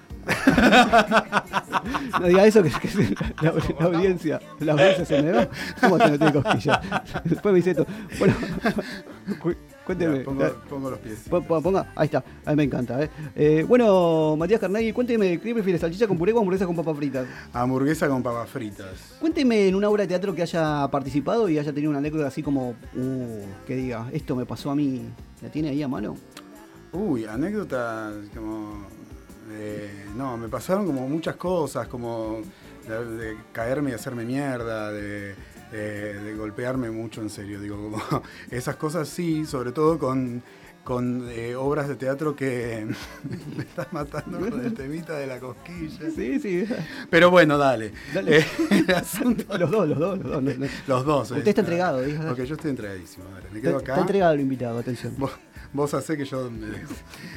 S3: No diga eso que la audiencia se me va. ¿Cómo que no tiene cosquillas? Después me dice esto. Bueno, cuénteme.
S6: Pongo los pies.
S3: Ponga, ahí está, a mí me encanta. Bueno, Matías Carnaghi, cuénteme, ¿qué prefieres, salchicha con puré o hamburguesa con papas fritas?
S6: Hamburguesa con papas fritas.
S3: Cuénteme en una obra de teatro que haya participado y haya tenido una anécdota así como, que diga, esto me pasó a mí. ¿La tiene ahí a mano?
S6: Uy, anécdotas como... no, me pasaron como muchas cosas, como de caerme y hacerme mierda, de golpearme mucho, en serio, digo, como esas cosas sí, sobre todo con obras de teatro que me estás matando con el temita de la cosquilla.
S3: Sí.
S6: Pero bueno, dale. El asunto...
S3: Los dos.
S6: Los dos.
S3: Usted está entregado, dijo.
S6: Porque yo estoy entregadísimo, dale. Me quedo acá.
S3: Está entregado el invitado, atención.
S6: Vos hacés que yo me dejo.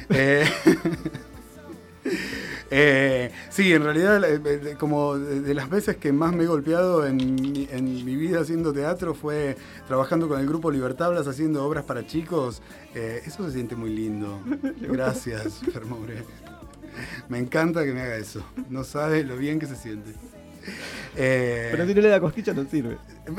S6: Sí, en realidad, como de las veces que más me he golpeado en mi vida haciendo teatro fue trabajando con el grupo Libertablas haciendo obras para chicos. Eso se siente muy lindo. Gracias, Fermore. Me encanta que me haga eso. No sabe lo bien que se siente.
S3: Pero si no le da cosquilla no sirve.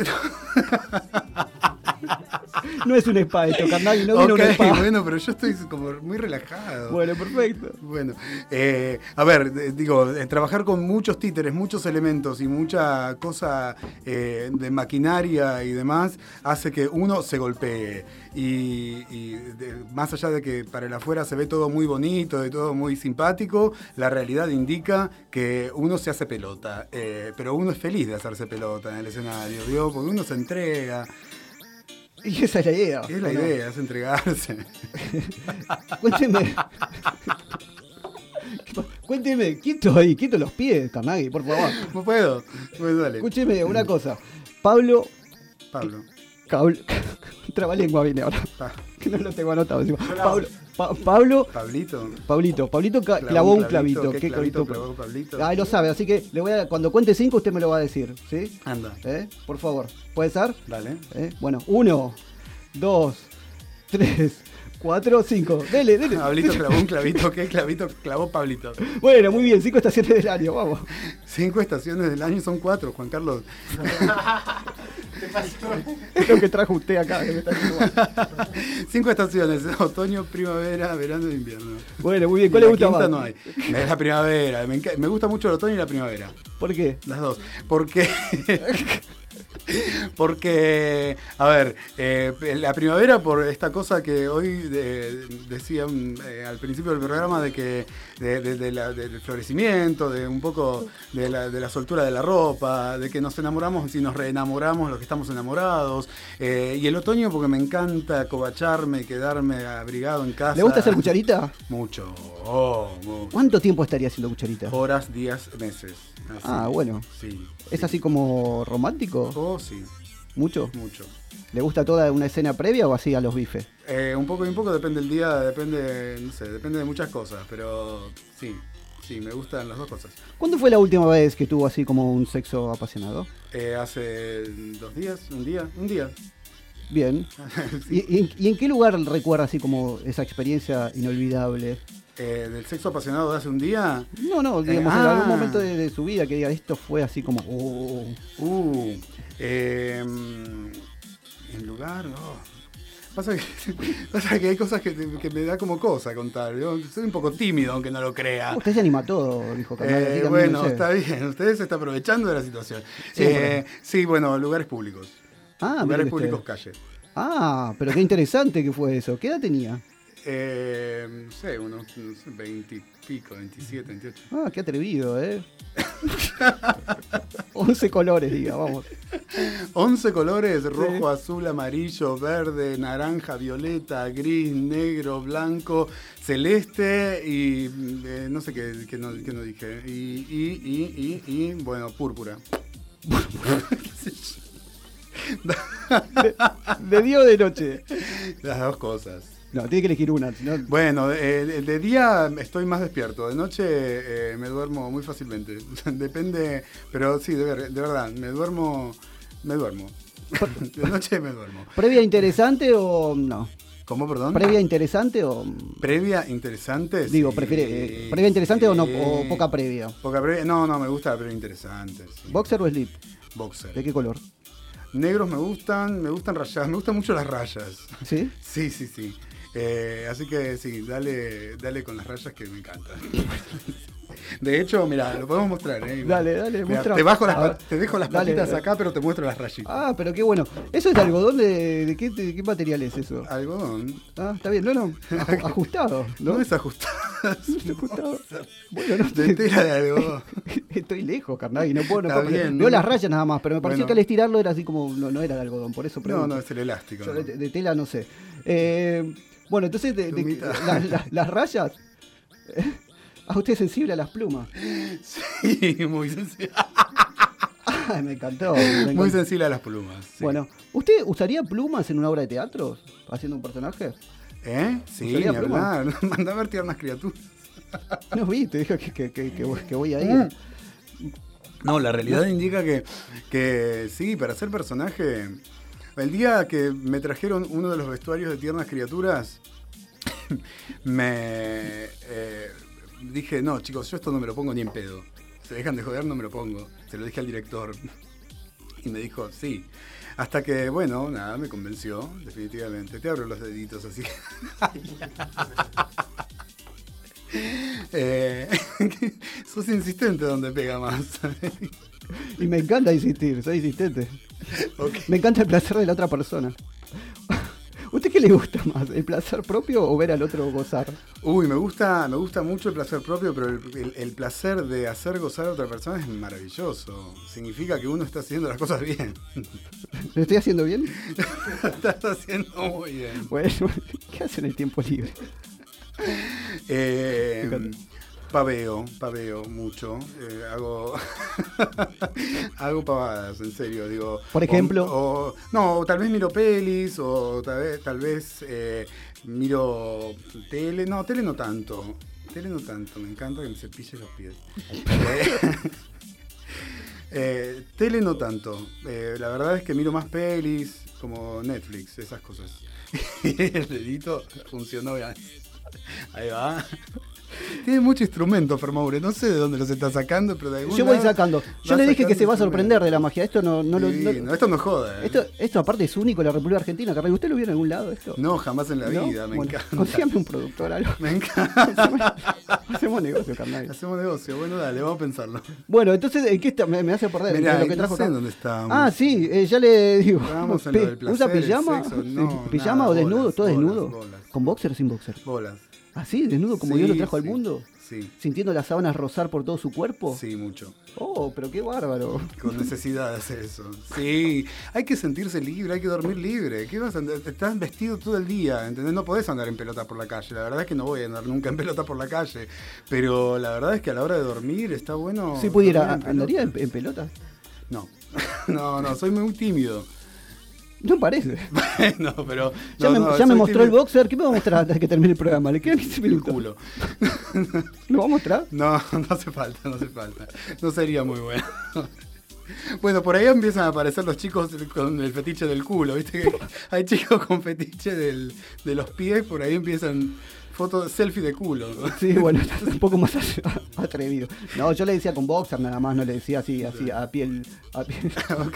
S3: No es un spa esto, Carnaghi, no vino un spa.
S6: Bueno, pero yo estoy como muy relajado.
S3: Bueno, perfecto.
S6: Bueno, a ver, trabajar con muchos títeres, muchos elementos y mucha cosa de maquinaria y demás hace que uno se golpee. Más allá de que para el afuera se ve todo muy bonito, de todo muy simpático, la realidad indica que uno se hace pelota. Pero uno es feliz de hacerse pelota en el escenario, ¿vio? Porque uno se entrega.
S3: Y esa es la idea.
S6: Es la idea, es entregarse.
S3: Cuénteme, quieto los pies, Carnaghi, por favor.
S6: No puedo, pues dale.
S3: Escúcheme una cosa. Pablo. Trabalengua viene ahora. Que no lo tengo anotado encima. Pablito clavó un clavito.
S6: ¿Qué clavito clavó Pablito?
S3: Ah, lo sabe, así que cuando cuente 5 usted me lo va a decir, ¿sí?
S6: Anda.
S3: Por favor, ¿puede ser?
S6: Dale.
S3: Bueno, 1, 2, 3, 4, 5. Dele.
S6: Pablito clavó un clavito. ¿Qué clavito clavó Pablito?
S3: Bueno, muy bien, 5 estaciones del año, vamos.
S6: 5 estaciones del año son 4, Juan Carlos.
S3: Es lo que trajo usted acá.
S6: 5 estaciones: otoño, primavera, verano e invierno.
S3: Bueno, muy bien. ¿Cuál le gusta más?
S6: No hay. Es la primavera. Me gusta mucho el otoño y la primavera.
S3: ¿Por qué?
S6: Las dos. Porque Porque, a ver, la primavera por esta cosa que hoy decían al principio del programa de que del florecimiento, de un poco de la soltura de la ropa, de que nos enamoramos y nos reenamoramos los que estamos enamorados, y el otoño porque me encanta acobacharme y quedarme abrigado en casa.
S3: ¿Le gusta hacer cucharita?
S6: Mucho, mucho.
S3: ¿Cuánto tiempo estaría haciendo cucharita?
S6: Horas, días, meses. Así.
S3: Bueno.
S6: Sí.
S3: ¿Es así como romántico?
S6: Oh, sí.
S3: ¿Mucho?
S6: Mucho.
S3: ¿Le gusta toda una escena previa o así a los bifes?
S6: Un poco y un poco, depende del día, depende, no sé, depende de muchas cosas, pero sí, me gustan las dos cosas.
S3: ¿Cuándo fue la última vez que tuvo así como un sexo apasionado?
S6: Hace 2 días, un día.
S3: Bien.
S6: Sí.
S3: ¿Y en qué lugar recuerda así como esa experiencia inolvidable?
S6: ¿Del sexo apasionado de hace un día?
S3: No, digamos, en algún momento de su vida que diga, esto fue así como...
S6: En lugar, no. Pasa que hay cosas que me da como cosa contar. Yo soy un poco tímido, aunque no lo crea.
S3: Usted se anima a todo, dijo Carnal.
S6: Bueno,
S3: no sé.
S6: está bien. Usted se está aprovechando de la situación. Sí, bueno, lugares públicos. Lugares públicos, calle.
S3: Pero qué interesante que fue eso. ¿Qué edad tenía?
S6: No sé, unos 20 y pico, 27, 28.
S3: Qué atrevido, 11 colores, diga, vamos.
S6: 11 colores, rojo, azul, amarillo, verde, naranja, violeta, gris, negro, blanco, celeste y no sé qué no dije. Y bueno, púrpura.
S3: ¿De día o de noche?
S6: Las dos cosas.
S3: No, tiene que elegir una. ¿No?
S6: Bueno, de día estoy más despierto, de noche me duermo muy fácilmente. Depende, pero sí, de verdad, me duermo. De noche me duermo.
S3: ¿Previa interesante o no?
S6: ¿Cómo, perdón?
S3: ¿Previa interesante o...?
S6: ¿Previa interesante?
S3: Digo,
S6: sí,
S3: ¿prefiere previa interesante o no o poca previa?
S6: Poca previa, no, me gusta la previa interesante. Sí.
S3: ¿Boxer o slip?
S6: Boxer.
S3: ¿De qué color?
S6: Negros me gustan rayadas, me gustan mucho las rayas.
S3: ¿Sí?
S6: Sí. Así que sí, dale con las rayas que me encantan. De hecho, mira, lo podemos mostrar,
S3: Dale, muestra.
S6: Te dejo las patitas
S3: dale.
S6: acá, pero te muestro las rayitas.
S3: Pero qué bueno. ¿Eso es de algodón? ¿De qué material es eso?
S6: Algodón.
S3: Está bien, no. Ajustado, ¿no?
S6: No es ajustado.
S3: Ajustado. Bueno, no
S6: De tela de algodón.
S3: Estoy lejos, carnal, y no puedo.
S6: Está bien,
S3: veo
S6: ¿no?
S3: las rayas nada más, pero me pareció
S6: Bueno.
S3: que al estirarlo era así como. No era de algodón, por eso pregunto.
S6: No, es el elástico.
S3: Yo
S6: ¿no?
S3: de tela no sé. Bueno, entonces, las rayas. ¿A usted es sensible a las plumas?
S6: Sí, muy sensible.
S3: Me encantó.
S6: Muy sensible a las plumas. Sí.
S3: Bueno, ¿usted usaría plumas en una obra de teatro? ¿Haciendo un personaje?
S6: Sí,
S3: ¿Usaría
S6: ni
S3: plumas?
S6: hablar. Mandá a ver tiernas criaturas.
S3: No vi, te dijo que voy a ir.
S6: No, la realidad indica que sí, para ser personaje. El día que me trajeron uno de los vestuarios de Tiernas Criaturas, dije, no, chicos, yo esto no me lo pongo ni en pedo. Se dejan de joder, no me lo pongo. Se lo dije al director. Y me dijo, sí. Hasta que, bueno, nada, me convenció, definitivamente. Te abro los deditos así. Sos insistente donde pega más.
S3: Y me encanta insistir, soy insistente.
S6: Okay.
S3: Me encanta el placer de la otra persona. ¿Usted qué le gusta más? ¿El placer propio o ver al otro gozar?
S6: Uy, me gusta mucho el placer propio, pero el placer de hacer gozar a otra persona es maravilloso. Significa que uno está haciendo las cosas bien.
S3: ¿Lo estoy haciendo bien?
S6: Estás haciendo muy bien.
S3: Bueno, ¿qué hace en el tiempo libre?
S6: Paveo mucho. Hago pavadas, en serio, digo.
S3: Por ejemplo.
S6: No, tal vez miro pelis, o tal vez miro tele. No, tele no tanto. Me encanta que me cepille los pies. Tele no tanto. La verdad es que miro más pelis, como Netflix, esas cosas. El dedito funcionó bien. Ahí va. Tiene mucho instrumento, Fermaure. No sé de dónde los está sacando, pero de algún
S3: Yo voy
S6: lado
S3: sacando. Yo
S6: va
S3: le dije que
S6: sacando
S3: se va a sorprender
S6: instrumentos.
S3: de la magia. Esto no lo.
S6: Sí, no, esto no joda.
S3: Esto aparte es único en la República Argentina. Carnal. ¿Usted lo vio en algún lado esto?
S6: No, jamás en la
S3: ¿No?
S6: vida, me
S3: Bueno,
S6: encanta.
S3: consígame un productor, algo.
S6: Me encanta.
S3: Hacemos negocio, carnal.
S6: Hacemos negocio, bueno, dale, vamos a pensarlo.
S3: Bueno, entonces, ¿en qué está? Me hace perder
S6: Mirá,
S3: lo que
S6: no
S3: trajo
S6: sé
S3: acá.
S6: dónde estábamos.
S3: Ah, sí, ya le digo.
S6: Estábamos en lo del placer,
S3: ¿Usa
S6: el
S3: pijama?
S6: sexo, no,
S3: ¿Pijama
S6: nada,
S3: o desnudo?
S6: bolas,
S3: ¿Todo
S6: bolas,
S3: desnudo?
S6: bolas.
S3: ¿Con boxer o sin boxer?
S6: Bolas.
S3: ¿Ah, sí? ¿Desnudo como
S6: Sí,
S3: Dios lo trajo al
S6: sí,
S3: mundo?
S6: Sí,
S3: ¿Sintiendo las sábanas rozar por todo su cuerpo?
S6: sí, mucho.
S3: Oh, pero qué bárbaro.
S6: Con necesidad de hacer eso. Sí, hay que sentirse libre, hay que dormir libre. ¿Qué vas a andar? Estás vestido todo el día, ¿entendés? No podés andar en pelota por la calle. La verdad es que no voy a andar nunca en pelota por la calle. Pero la verdad es que a la hora de dormir está bueno.
S3: Si pudiera,
S6: dormir en pelota.
S3: ¿andaría en pelota?
S6: No. No, soy muy tímido.
S3: No parece.
S6: No, pero.
S3: Ya
S6: no,
S3: me,
S6: no,
S3: ya me
S6: soy
S3: mostró el
S6: tímido.
S3: boxer. ¿Qué me va a mostrar antes de que termine el programa? Le quedan 15
S6: El
S3: minutos.
S6: culo.
S3: ¿Lo va a mostrar?
S6: No, no hace falta, no hace falta. No sería muy bueno. Bueno, por ahí empiezan a aparecer los chicos con el fetiche del culo, ¿viste? Que hay chicos con fetiche de los pies, por ahí empiezan fotos, selfie de culo.
S3: Sí, bueno, está un poco más atrevido. No, yo le decía con boxer nada más, no le decía así a piel.
S6: Ok.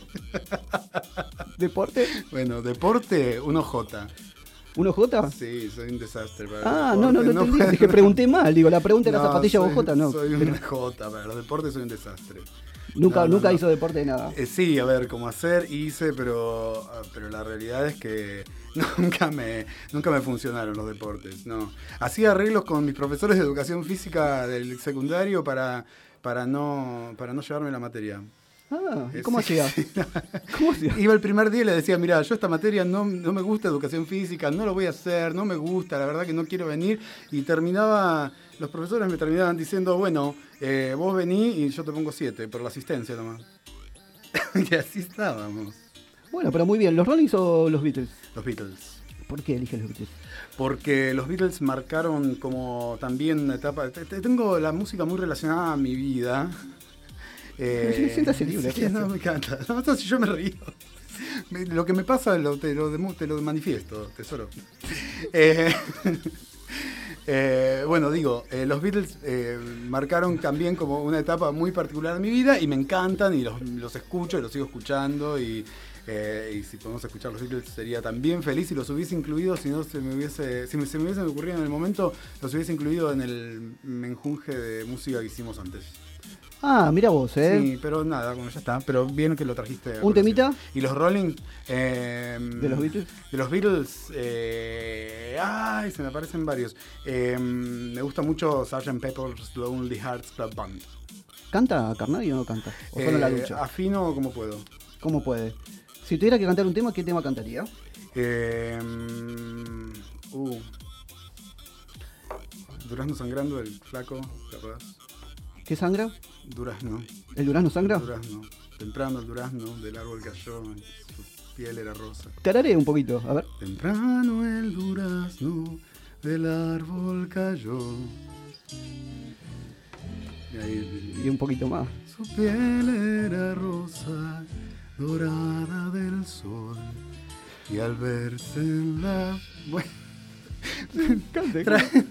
S3: ¿Deporte?
S6: Bueno, deporte, 1J.
S3: ¿1J?
S6: Sí, soy un desastre para
S3: Ah,
S6: el
S3: no
S6: deporte.
S3: entendí. Es que pregunté mal. Digo, la pregunta era
S6: No,
S3: zapatilla o
S6: soy-
S3: J, no.
S6: Soy
S3: Pero
S6: un J, para los deportes soy un desastre.
S3: nunca
S6: no.
S3: hizo deporte de nada.
S6: Sí, a ver, cómo hacer, hice, pero la realidad es que nunca me funcionaron los deportes, no. Hacía arreglos con mis profesores de educación física del secundario para no llevarme la materia.
S3: Ah, ¿y cómo
S6: Sí.
S3: hacía? ¿Cómo hacía?
S6: Iba el primer día y le decía, mira, yo esta materia no me gusta educación física, no lo voy a hacer, no me gusta, la verdad que no quiero venir. Y los profesores me terminaban diciendo, bueno, vos vení y yo te pongo 7 por la asistencia nomás. Y así estábamos.
S3: Bueno, pero muy bien. ¿Los Rollins o los Beatles?
S6: Los Beatles.
S3: ¿Por qué eligen los Beatles?
S6: Porque los Beatles marcaron como también una etapa. Tengo la música muy relacionada a mi vida.
S3: Siéntase libre.
S6: Sí, no, me encanta. No, si yo me río. Lo que me pasa te lo manifiesto, tesoro. Bueno, digo, los Beatles marcaron también como una etapa muy particular de mi vida y me encantan y los escucho y los sigo escuchando y si podemos escuchar los Beatles sería también feliz si los hubiese incluido, si se me hubiese ocurrido en el momento, los hubiese incluido en el menjunje de música que hicimos antes.
S3: Ah, mira vos,
S6: Sí, pero nada, bueno, ya está. Pero bien que lo trajiste. a
S3: ¿Un
S6: colación.
S3: temita?
S6: ¿Y los Rolling?
S3: ¿De los Beatles?
S6: De los Beatles. Ay, se me aparecen varios. Me gusta mucho Sgt. Pepper's Lonely Hearts Club Band.
S3: ¿Canta Carnaghi o no canta? ¿O solo la ducha?
S6: Afino como puedo.
S3: ¿Cómo puede? Si tuviera que cantar un tema, ¿qué tema cantaría?
S6: Durazno sangrando, el flaco, capaz.
S3: ¿Qué sangra?
S6: Durazno.
S3: ¿El durazno sangra?
S6: Durazno. Temprano el durazno del árbol cayó, su piel era rosa.
S3: Tararé un poquito, a ver.
S6: Temprano el durazno del árbol cayó. Y ahí,
S3: Y un poquito más.
S6: su piel era rosa, dorada del sol. Y al verse en la... Bueno,
S3: Cante,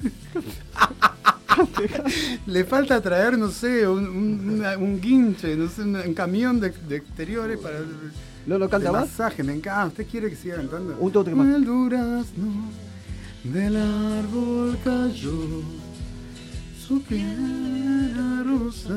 S6: le falta traer, no sé, un guinche, no sé, un camión de exteriores para el
S3: ¿No lo canta
S6: de
S3: más?
S6: masaje. Me encanta. ¿Usted quiere que siga cantando?
S3: Un toque más.
S6: El durazno del árbol cayó, su piel era rosa,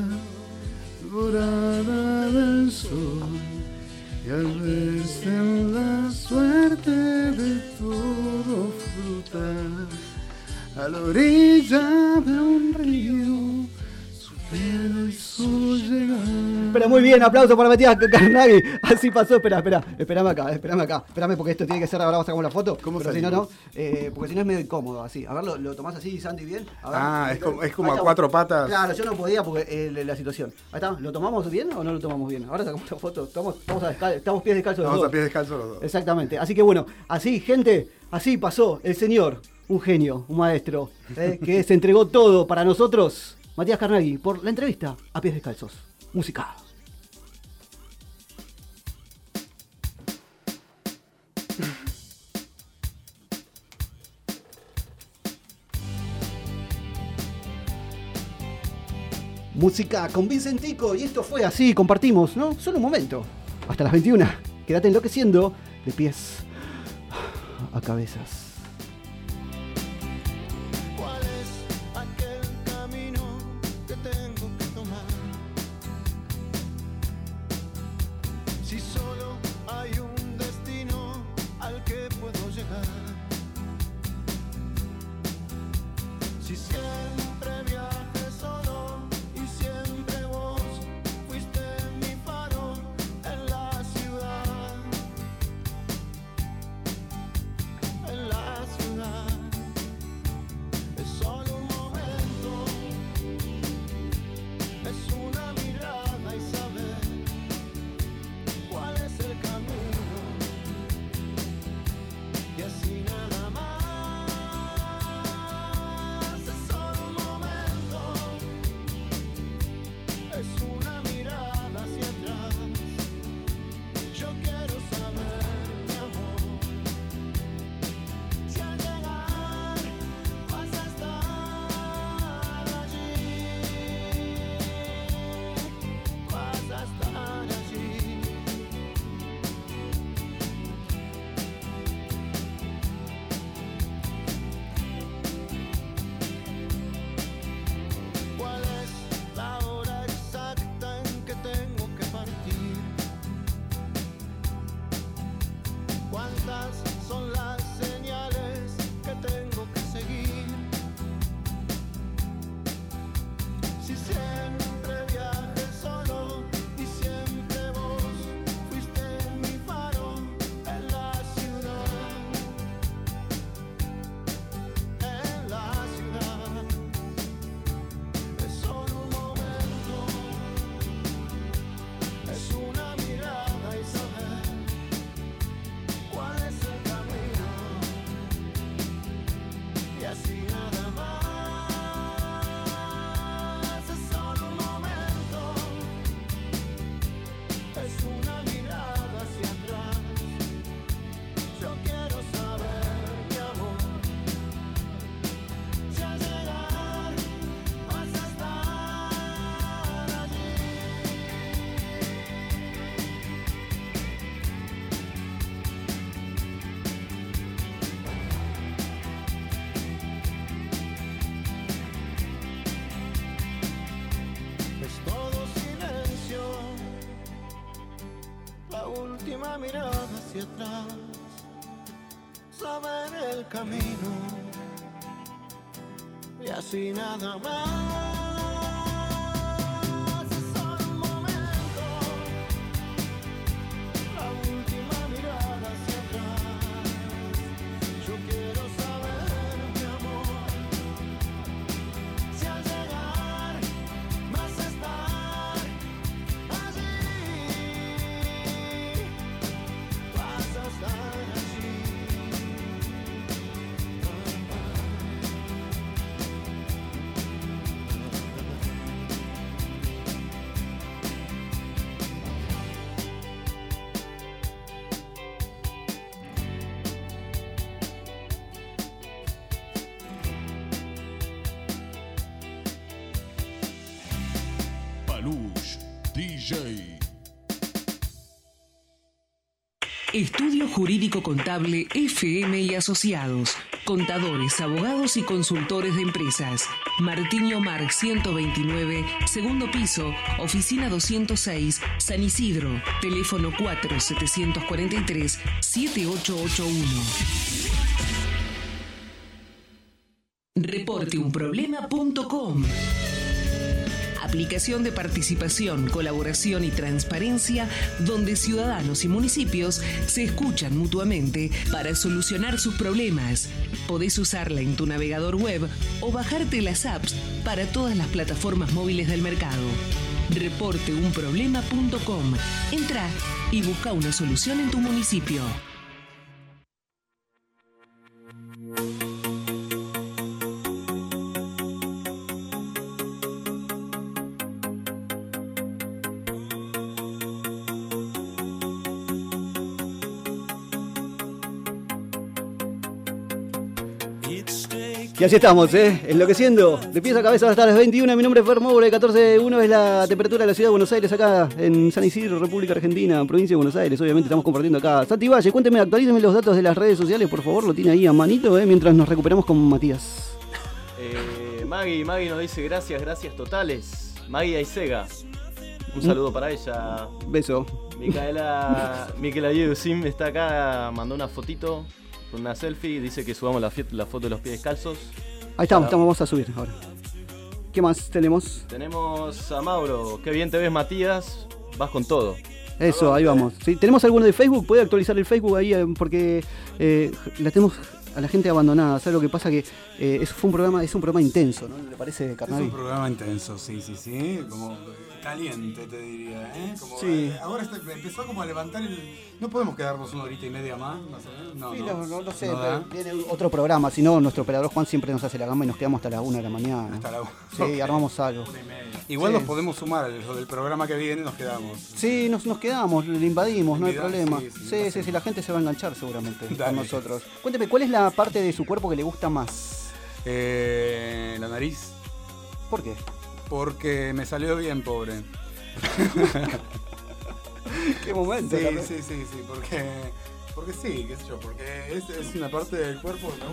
S6: dorada del sol. Y al verse en la suerte de todo frutal, a la orilla de un río, su pelo hizo llegar.
S3: Pero muy bien, aplauso para Matías Carnaghi. Así pasó, espérame acá, porque esto tiene que ser, ahora sacamos la foto.
S6: ¿Cómo
S3: pero si
S6: salimos?
S3: no, porque si no es medio incómodo, así. A ver, lo tomás así, Santi, bien. A ver.
S6: Es como
S3: Ahí
S6: a
S3: está.
S6: 4 patas.
S3: Claro, yo no podía porque la situación. Ahí está, ¿lo tomamos bien o no lo tomamos bien? Ahora sacamos la foto, estamos pies descalzos los
S6: Vamos
S3: dos.
S6: a pies descalzos los dos.
S3: Exactamente, así que bueno, así, gente, así pasó el señor, un genio, un maestro, que se entregó todo para nosotros, Matías Carnaghi, por la entrevista a pies descalzos. Música. Música con Vincentico, y esto fue así, compartimos, ¿no? Solo un momento. Hasta las 21. Quédate enloqueciendo de pies a cabezas.
S9: ¿Cuál es aquel camino que tengo que tomar? Si solo hay un destino al que puedo llegar. Si siempre viajé solo y siempre vos fuiste mi faro en la ciudad. En la ciudad. Es solo un momento, es una mirada y saber cuál es el camino, y así nada más. Es solo un momento, es una mirada hacia atrás. Yo quiero saber, mi amor, si al llegar vas a estar allí, vas a estar allí. ¿Cuál es la hora exacta en que tengo que partir? ¿Cuántas son las señales que tengo que seguir? Si siempre viajé solo y siempre vos fuiste mi faro en la ciudad. En la ciudad. Es solo un momento, es una mirada y saber cuál es el camino, y así nada más. Es solo un momento, es una mirada hacia atrás. Yo quiero saber, mi amor, si al llegar vas a estar allí. Es todo silencio, la última mirada hacia atrás, saber el camino, y así nada más. Es solo un momento, la última mirada hacia atrás. Yo quiero saber, mi amor, si al llegar vas a estar allí, vas a estar allí.
S10: Palush DJ.
S7: Estudio Jurídico Contable FM y Asociados. Contadores, abogados y consultores de empresas. Martín Omar 129, segundo piso, oficina 206, San Isidro. Teléfono 4743-7881. Reporteunproblema.com. Aplicación de participación, colaboración y transparencia donde ciudadanos y municipios se escuchan mutuamente para solucionar sus problemas. Podés usarla en tu navegador web o bajarte las apps para todas las plataformas móviles del mercado. Reporteunproblema.com. Entra y busca una solución en tu municipio.
S9: It's taken
S3: Y así estamos, enloqueciendo, de pies a cabeza hasta las 21. Mi nombre es Fer Moura, 14.1 es la temperatura de la ciudad de Buenos Aires, acá en San Isidro, República Argentina, provincia de Buenos Aires. Obviamente estamos compartiendo acá. Santi Valle, cuénteme, actualíceme los datos de las redes sociales, por favor, lo tiene ahí a manito, mientras nos recuperamos con Matías.
S4: Maggie nos dice gracias totales. Maggie Aisega. Un saludo para ella.
S3: Beso.
S4: Micaela Yusim está acá, mandó una fotito, una selfie, dice que subamos la foto de los pies descalzos.
S3: Ahí estamos, vamos a subir ahora. ¿Qué más tenemos?
S4: Tenemos a Mauro, qué bien te ves, Matías, vas con todo.
S3: Eso, ahí vamos. Sí, ¿tenemos alguno de Facebook? ¿Puede actualizar el Facebook ahí? Porque la tenemos a la gente abandonada. ¿Sabes lo que pasa? Que es un programa intenso, ¿no? ¿Le parece, Carnavi?
S6: Es un programa intenso, sí. Como caliente, te diría, Como,
S3: sí.
S6: Ahora empezó como a levantar el... No podemos quedarnos una horita y media más, no sé. No
S3: sé, pero viene otro programa. Si no, nuestro operador Juan siempre nos hace la gamba y nos quedamos hasta las 1 de la mañana.
S6: Hasta la 1.
S3: Sí, okay. Armamos algo.
S6: Igual
S3: sí.
S6: Nos podemos sumar a lo del programa que viene, nos quedamos.
S3: Sí, nos quedamos, le invadimos, no hay problema.
S6: Sí,
S3: la gente se va a enganchar seguramente
S6: Dale.
S3: con nosotros. Cuénteme, ¿cuál es la parte de su cuerpo que le gusta más?
S6: La nariz.
S3: ¿Por qué?
S6: Porque me salió bien, pobre.
S3: Qué momento.
S6: Sí, porque sí, qué sé yo, porque es una parte del cuerpo que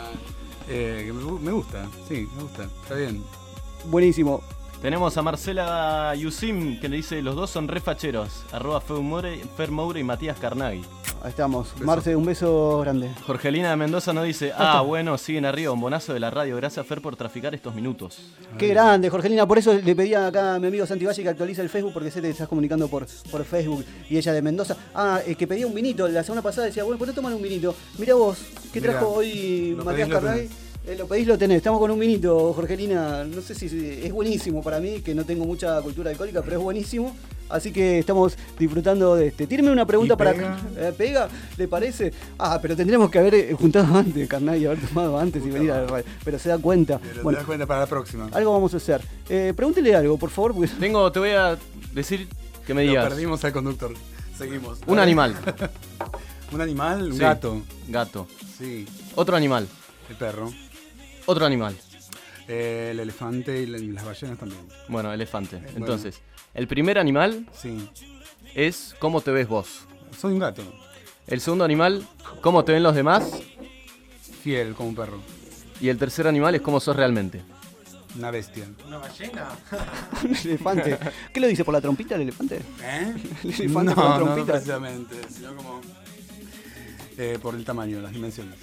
S6: me gusta, sí, me gusta, está bien.
S3: Buenísimo.
S4: Tenemos a Marcela Yusim que le dice: los dos son re facheros. @Fer Moura y Matías Carnaghi.
S3: Ahí estamos. Marce, un beso grande.
S4: Jorgelina de Mendoza nos dice: bueno, siguen arriba, bombonazo de la radio. Gracias, Fer, por traficar estos minutos.
S3: Qué grande, Jorgelina. Por eso le pedía acá a mi amigo Santi Valle que actualice el Facebook, porque sé que te estás comunicando por Facebook. Y ella de Mendoza. Que pedía un vinito. La semana pasada decía: bueno, ¿por qué toman un vinito? Mirá vos, ¿qué trajo hoy Matías Carnaghi? Lo pedís, lo tenés. Estamos con un vinito, Jorgelina. No sé si es buenísimo para mí, que no tengo mucha cultura alcohólica, pero es buenísimo. Así que estamos disfrutando de este. Tíreme una pregunta para... ¿Pega? ¿Le parece? Pero tendríamos que haber juntado antes, Carnaghi, haber tomado antes y venir a la radio. Pero se da cuenta.
S6: Pero te das cuenta para la próxima.
S3: Algo vamos a hacer. Pregúntele algo, por favor. Porque...
S4: te voy a decir que me digas.
S6: Perdimos al conductor. Seguimos.
S4: Un animal.
S6: ¿Un animal? Un
S4: sí. Gato.
S6: Sí.
S4: Otro animal.
S6: El perro.
S4: Otro animal.
S6: El elefante y las ballenas también.
S4: Bueno, elefante. Entonces, el primer animal es ¿cómo te ves vos?
S6: Soy un gato.
S4: El segundo animal, ¿cómo te ven los demás?
S6: Fiel, como un perro.
S4: Y el tercer animal es ¿cómo sos realmente?
S6: Una bestia.
S9: ¿Una ballena?
S3: Un elefante. ¿Qué lo dice por la trompita el elefante? El elefante por la trompita.
S6: No precisamente, sino como por el tamaño, las dimensiones.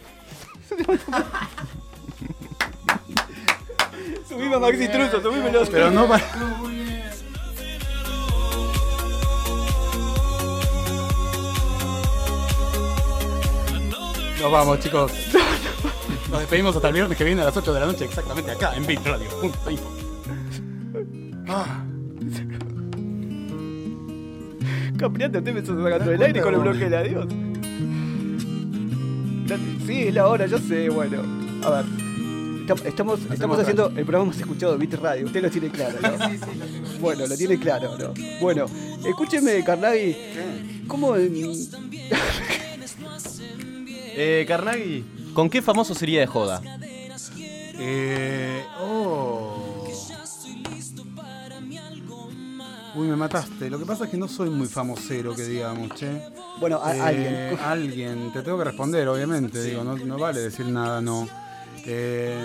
S3: Subime a Maxi Truso, subímelo.
S6: Pero no para... Nos vamos, chicos. Nos despedimos hasta el viernes que viene a las 8 de la noche, exactamente acá, en Bit Radio.
S3: Capriate, usted me está sacando el aire con el bloque de adiós. Sí, es la hora, yo sé, bueno. A ver. Estamos haciendo el programa más escuchado de Bit Radio. Usted lo tiene claro, ¿no? Sí. Bueno, lo tiene claro, ¿no? Bueno, escúcheme, Carnaghi. ¿Cómo?
S4: Carnaghi, ¿con qué famoso sería de joda?
S6: Uy, me mataste. Lo que pasa es que no soy muy famosero, que digamos, che.
S3: Bueno, alguien.
S6: Alguien. Te tengo que responder, obviamente. Digo, no vale decir nada, no. De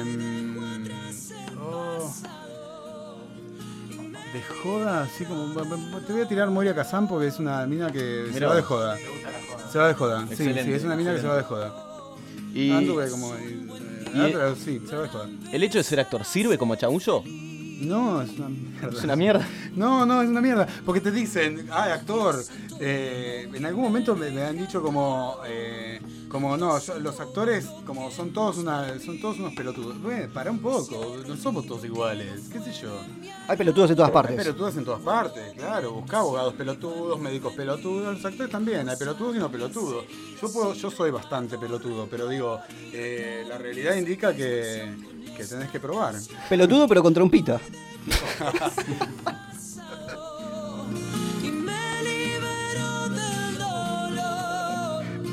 S6: joda, así como... Te voy a tirar Moria Kazan porque es una mina que se va de joda. Se va de joda. Sí, es una mina que se va de joda.
S4: Y...
S6: Anduve como... pero sí, se va de joda.
S4: ¿El hecho de ser actor sirve como chamullo?
S6: No, es una mierda.
S4: ¿Es una mierda?
S6: No, es una mierda. Porque te dicen, actor. En algún momento me han dicho como no, los actores como son todos unos pelotudos. Para un poco, no somos todos iguales, qué sé yo.
S3: Hay pelotudos en todas partes.
S6: Hay pelotudos en todas partes, claro. Buscá abogados pelotudos, médicos pelotudos, los actores también. Hay pelotudos y no pelotudos. Yo soy bastante pelotudo, pero digo, la realidad indica que tenés que probar.
S3: Pelotudo pero con trompita.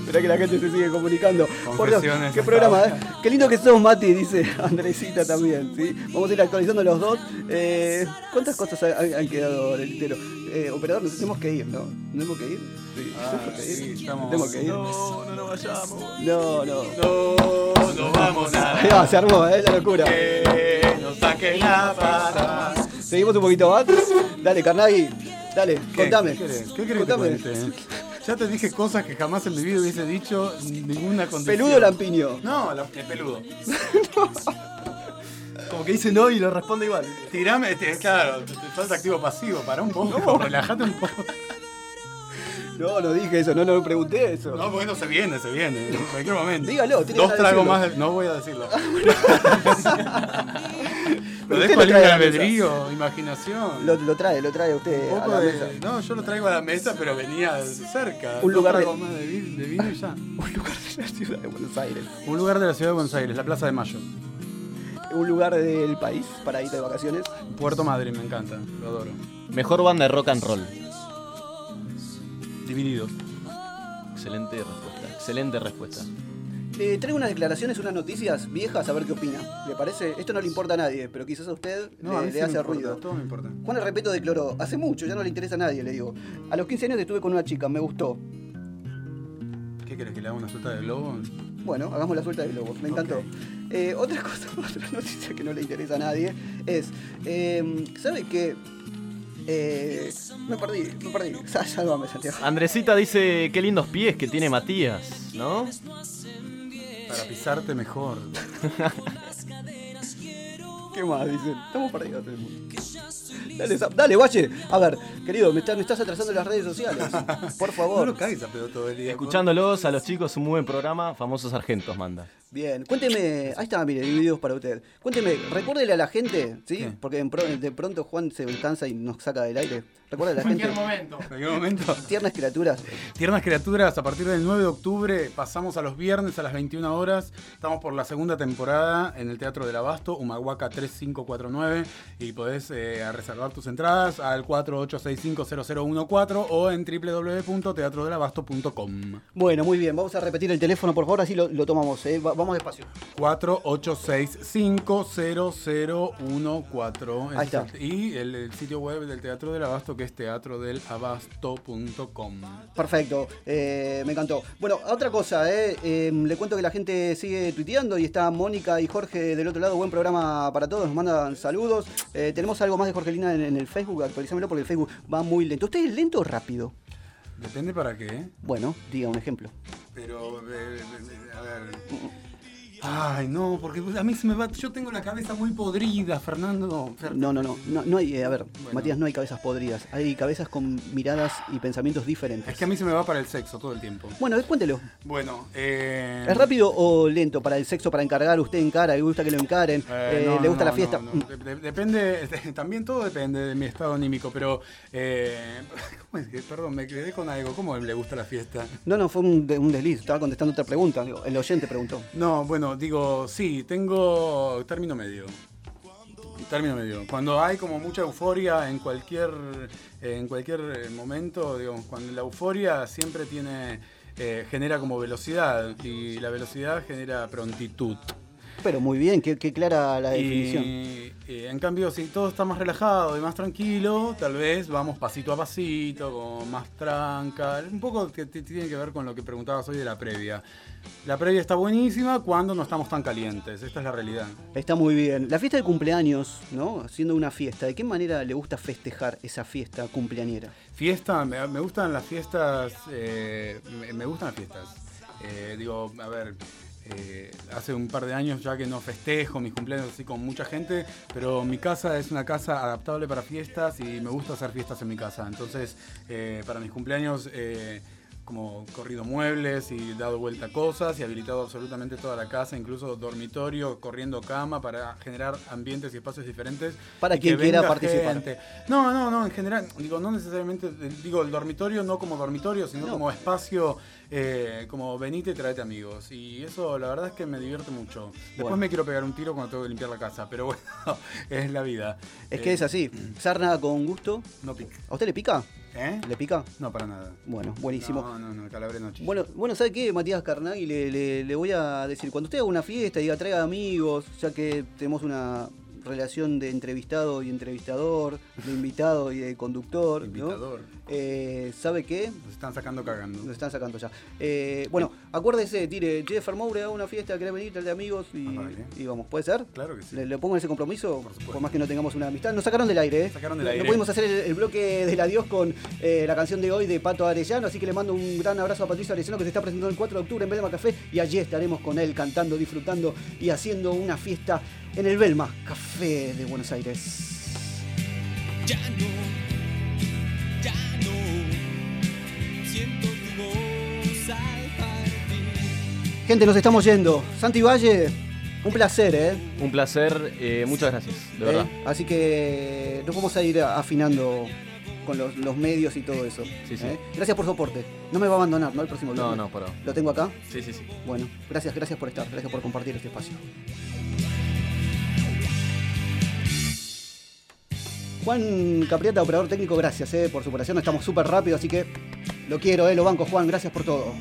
S3: Esperá que la gente se sigue comunicando. Por Dios,
S6: Confesiones
S3: qué
S6: hasta
S3: programa,
S6: ahora.
S3: Qué lindo que sos, Mati, dice Andresita también, ¿sí? Vamos a ir actualizando los dos. ¿Cuántas cosas han quedado en el tintero? Operador, nos tenemos que ir, ¿no? ¿No tenemos que ir? Sí, tenemos que ir.
S6: Sí, estamos...
S3: Tenemos que ir.
S4: No vayamos.
S3: No.
S4: No vamos
S3: Ahí va, se armó, la locura.
S4: nos saquen la pata.
S3: Seguimos un poquito más. Dale, Carnaghi, dale, contame.
S6: ¿Qué querés que te
S3: Contame.
S6: cuente? Ya te dije cosas que jamás en mi vida hubiese dicho ninguna condición.
S3: ¿Peludo o lampiño?
S6: No, es peludo.
S4: Como que dice no y lo responde igual.
S6: Tirame, claro, te falta activo pasivo, para un poco, relájate un poco.
S3: No dije eso, no pregunté eso.
S6: No, bueno, se viene, en cualquier momento.
S3: Dígalo, tiene
S6: Dos
S3: que
S6: tragos
S3: decirlo.
S6: más, no voy a decirlo.
S3: Pero
S6: Lo
S3: usted
S6: dejo
S3: lo trae a la
S6: albedrío, imaginación.
S3: Lo trae usted
S6: Un
S3: a
S6: poco
S3: la
S6: de...
S3: mesa.
S6: No, yo lo traigo a la mesa, pero venía cerca.
S3: Un lugar
S6: Dos
S3: de-
S6: tragos más de vino y ya.
S3: Un lugar de la ciudad de Buenos Aires.
S6: Un lugar de la ciudad de Buenos Aires, la Plaza de Mayo.
S3: Un lugar del país para ir de vacaciones.
S6: Puerto Madryn, me encanta, lo adoro.
S4: Mejor banda de rock and roll.
S6: Divididos.
S4: Excelente respuesta.
S3: Traigo unas declaraciones, unas noticias viejas, a ver qué opina. ¿Le parece? Esto no le importa a nadie, pero quizás a usted
S6: No, a mí
S3: le
S6: sí me
S3: hace
S6: importa,
S3: ruido.
S6: todo me importa.
S3: Juan el Repeto declaró, hace mucho, ya no le interesa a nadie, le digo. A los 15 años estuve con una chica, me gustó.
S6: ¿Qué querés, que le haga una suelta de globo?
S3: Bueno, hagamos la suelta de globos, me encantó. Otra cosa, otra noticia que no le interesa a nadie es, ¿sabe qué? Me perdí. Sálvame, Santiago.
S4: Andresita dice qué lindos pies que tiene Matías, ¿no?
S6: Para pisarte mejor.
S3: ¿Qué más dicen? Estamos perdidos en el mundo. Dale, guache. A ver, querido, me estás atrasando en las redes sociales. Por
S6: No
S3: favor.
S6: lo cagues a pedo todo el día.
S4: Escuchándolos a los chicos, un muy buen programa, Famosos Sargentos manda.
S3: Bien, cuénteme, ahí está, mire, divididos para usted. Cuénteme, recuérdele a la gente, ¿sí?
S6: ¿Qué?
S3: Porque de pronto Juan se cansa y nos saca del aire. Recuérdale a la gente.
S6: En cualquier momento.
S3: Tiernas criaturas.
S6: Tiernas criaturas, a partir del 9 de octubre pasamos a los viernes a las 21 horas. Estamos por la segunda temporada en el Teatro del Abasto, Humahuaca 3549. Y podés reservar tus entradas al 48650014 o en www.teatrodelabasto.com.
S3: Bueno, muy bien, vamos a repetir el teléfono, por favor, así lo tomamos, vamos despacio.
S6: 48650014.
S3: Ahí está.
S6: Y el sitio web del Teatro del Abasto, que es teatrodelabasto.com.
S3: Perfecto, me encantó. Bueno, otra cosa, le cuento que la gente sigue tuiteando y está Mónica y Jorge del otro lado. Buen programa para todos, nos mandan saludos. Tenemos algo más de Jorgelina en el Facebook, actualízamelo porque el Facebook va muy lento. ¿Usted es lento o rápido?
S6: Depende para qué.
S3: Bueno, diga un ejemplo.
S6: Pero, a ver. Ay, no, porque a mí se me va. Yo tengo la cabeza muy podrida, Fernando.
S3: No hay, a ver, Matías, no hay cabezas podridas. Hay cabezas con miradas y pensamientos diferentes.
S6: Es que a mí se me va para el sexo todo el tiempo.
S3: Bueno, cuéntelo.
S6: Bueno,
S3: ¿Es rápido o lento para el sexo, para encargar? ¿Usted encara? ¿Le gusta que lo encaren? ¿Le gusta la fiesta?
S6: no. Depende, también todo depende de mi estado anímico, pero. ¿Cómo es que? Perdón, me quedé con algo. ¿Cómo le gusta la fiesta?
S3: No, fue un desliz. Estaba contestando otra pregunta. Digo, el oyente preguntó.
S6: No, bueno, digo, sí, tengo término medio. Cuando hay como mucha euforia en cualquier momento, digamos, cuando la euforia siempre genera como velocidad y la velocidad genera prontitud.
S3: Pero muy bien, qué clara la definición.
S6: Y en cambio, si todo está más relajado y más tranquilo, tal vez vamos pasito a pasito, como más tranca. Un poco que tiene que ver con lo que preguntabas hoy de la previa. La previa está buenísima cuando no estamos tan calientes. Esta es la realidad.
S3: Está muy bien. La fiesta de cumpleaños, ¿no? Siendo una fiesta, ¿de qué manera le gusta festejar esa fiesta cumpleañera?
S6: Fiesta, me gustan las fiestas. Me gustan las fiestas. Digo, a ver. Hace un par de años ya que no festejo mis cumpleaños así con mucha gente, pero mi casa es una casa adaptable para fiestas y me gusta hacer fiestas en mi casa. Entonces, para mis cumpleaños, como corrido muebles y dado vuelta cosas y habilitado absolutamente toda la casa, incluso dormitorio, corriendo cama, para generar ambientes y espacios diferentes.
S3: Para
S6: y
S3: quien
S6: que
S3: quiera
S6: venga
S3: participar.
S6: gente. No, en general, digo, no necesariamente, digo, el dormitorio no como dormitorio, sino como espacio, como venite y traete amigos. Y eso, la verdad es que me divierte mucho. Después
S3: Bueno.
S6: me quiero pegar un tiro cuando tengo que limpiar la casa, pero bueno, es la vida.
S3: Es que es así. Sarna con gusto.
S6: No pica.
S3: ¿A usted le pica?
S6: ¿Eh?
S3: ¿Le pica?
S6: No, para nada.
S3: Bueno, buenísimo.
S6: No, calabre no.
S3: Bueno, ¿sabe qué, Matías Carnaghi? Le voy a decir, cuando usted haga una fiesta, diga, traiga amigos, ya que tenemos una relación de entrevistado y entrevistador, de invitado y de conductor,
S6: Invitador.
S3: ¿no? ¿Sabe qué?
S6: Nos están sacando cagando.
S3: Nos están sacando ya. Bueno, acuérdese, tire, Jennifer Moure, haga una fiesta, querés venir, trae de amigos y vamos. ¿Puede ser?
S6: Claro que sí.
S3: ¿Le pongo en ese compromiso?
S6: Por supuesto.
S3: Por más que no tengamos una amistad. Nos sacaron del aire, ¿eh?
S6: Sacaron del
S3: No
S6: aire.
S3: pudimos hacer el bloque del adiós con la canción de hoy de Pato Arellano, así que le mando un gran abrazo a Patricio Arellano, que se está presentando el 4 de octubre en Belma Café, y allí estaremos con él cantando, disfrutando y haciendo una fiesta en el Belma Café de Buenos Aires.
S9: Ya no siento tu voz al partir.
S3: Gente, nos estamos yendo. Santi Valle, un placer, ¿eh?
S4: Un placer, muchas gracias, de verdad.
S3: Así que nos vamos a ir afinando con los medios y todo eso.
S4: Sí.
S3: Gracias por su aporte. No me va a abandonar, ¿no? El próximo bloque.
S4: No, para.
S3: ¿Lo tengo acá?
S4: Sí.
S3: Bueno, gracias por estar, gracias por compartir este espacio. Juan Capriata, operador técnico, gracias por su operación. Estamos súper rápido, así que lo quiero, lo banco, Juan. Gracias por todo.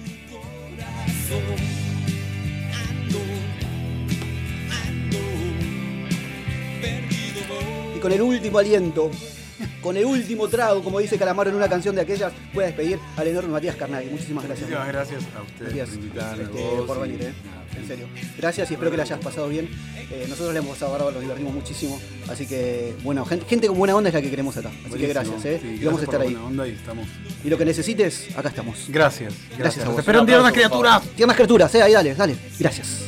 S3: Y con el último aliento, con el último trago, como dice Calamaro en una canción de aquellas, voy a despedir al enorme Matías Carnaghi. Muchísimas gracias.
S6: Muchísimas gracias a ustedes
S3: Matías,
S6: por invitarme, a vos
S3: por venir, en serio. Gracias y espero que la hayas pasado bien. Nosotros le hemos pasado bárbaro, nos divertimos muchísimo. Así que, bueno, gente con buena onda es la que queremos acá. Así
S6: Buenísimo.
S3: que gracias,
S6: Sí,
S3: y vamos a estar ahí.
S6: buena onda y estamos.
S3: Y lo que necesites, acá estamos.
S6: Gracias.
S3: Gracias a vos.
S6: Te espero en tiernas criaturas.
S3: Tiernas criaturas, ahí dale. Gracias.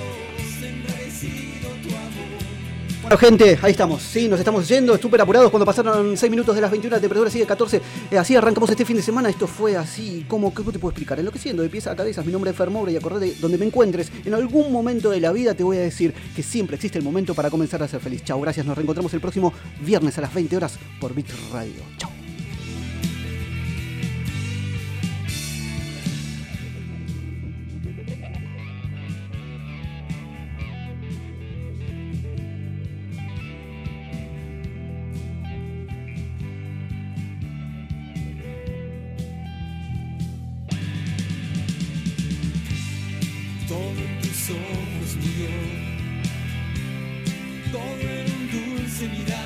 S3: Bueno, gente, ahí estamos, sí, nos estamos yendo, súper apurados cuando pasaron 6 minutos de las 21, la temperatura sigue 14, así arrancamos este fin de semana, esto fue así, ¿cómo te puedo explicar? Enloqueciendo de pies a cabeza, mi nombre es Fer Moure y acordate, donde me encuentres, en algún momento de la vida te voy a decir que siempre existe el momento para comenzar a ser feliz. Chau, gracias, nos reencontramos el próximo viernes a las 20 horas por Bit Radio. Chau.
S9: Todo en tus ojos murió, todo en un dulce mirar.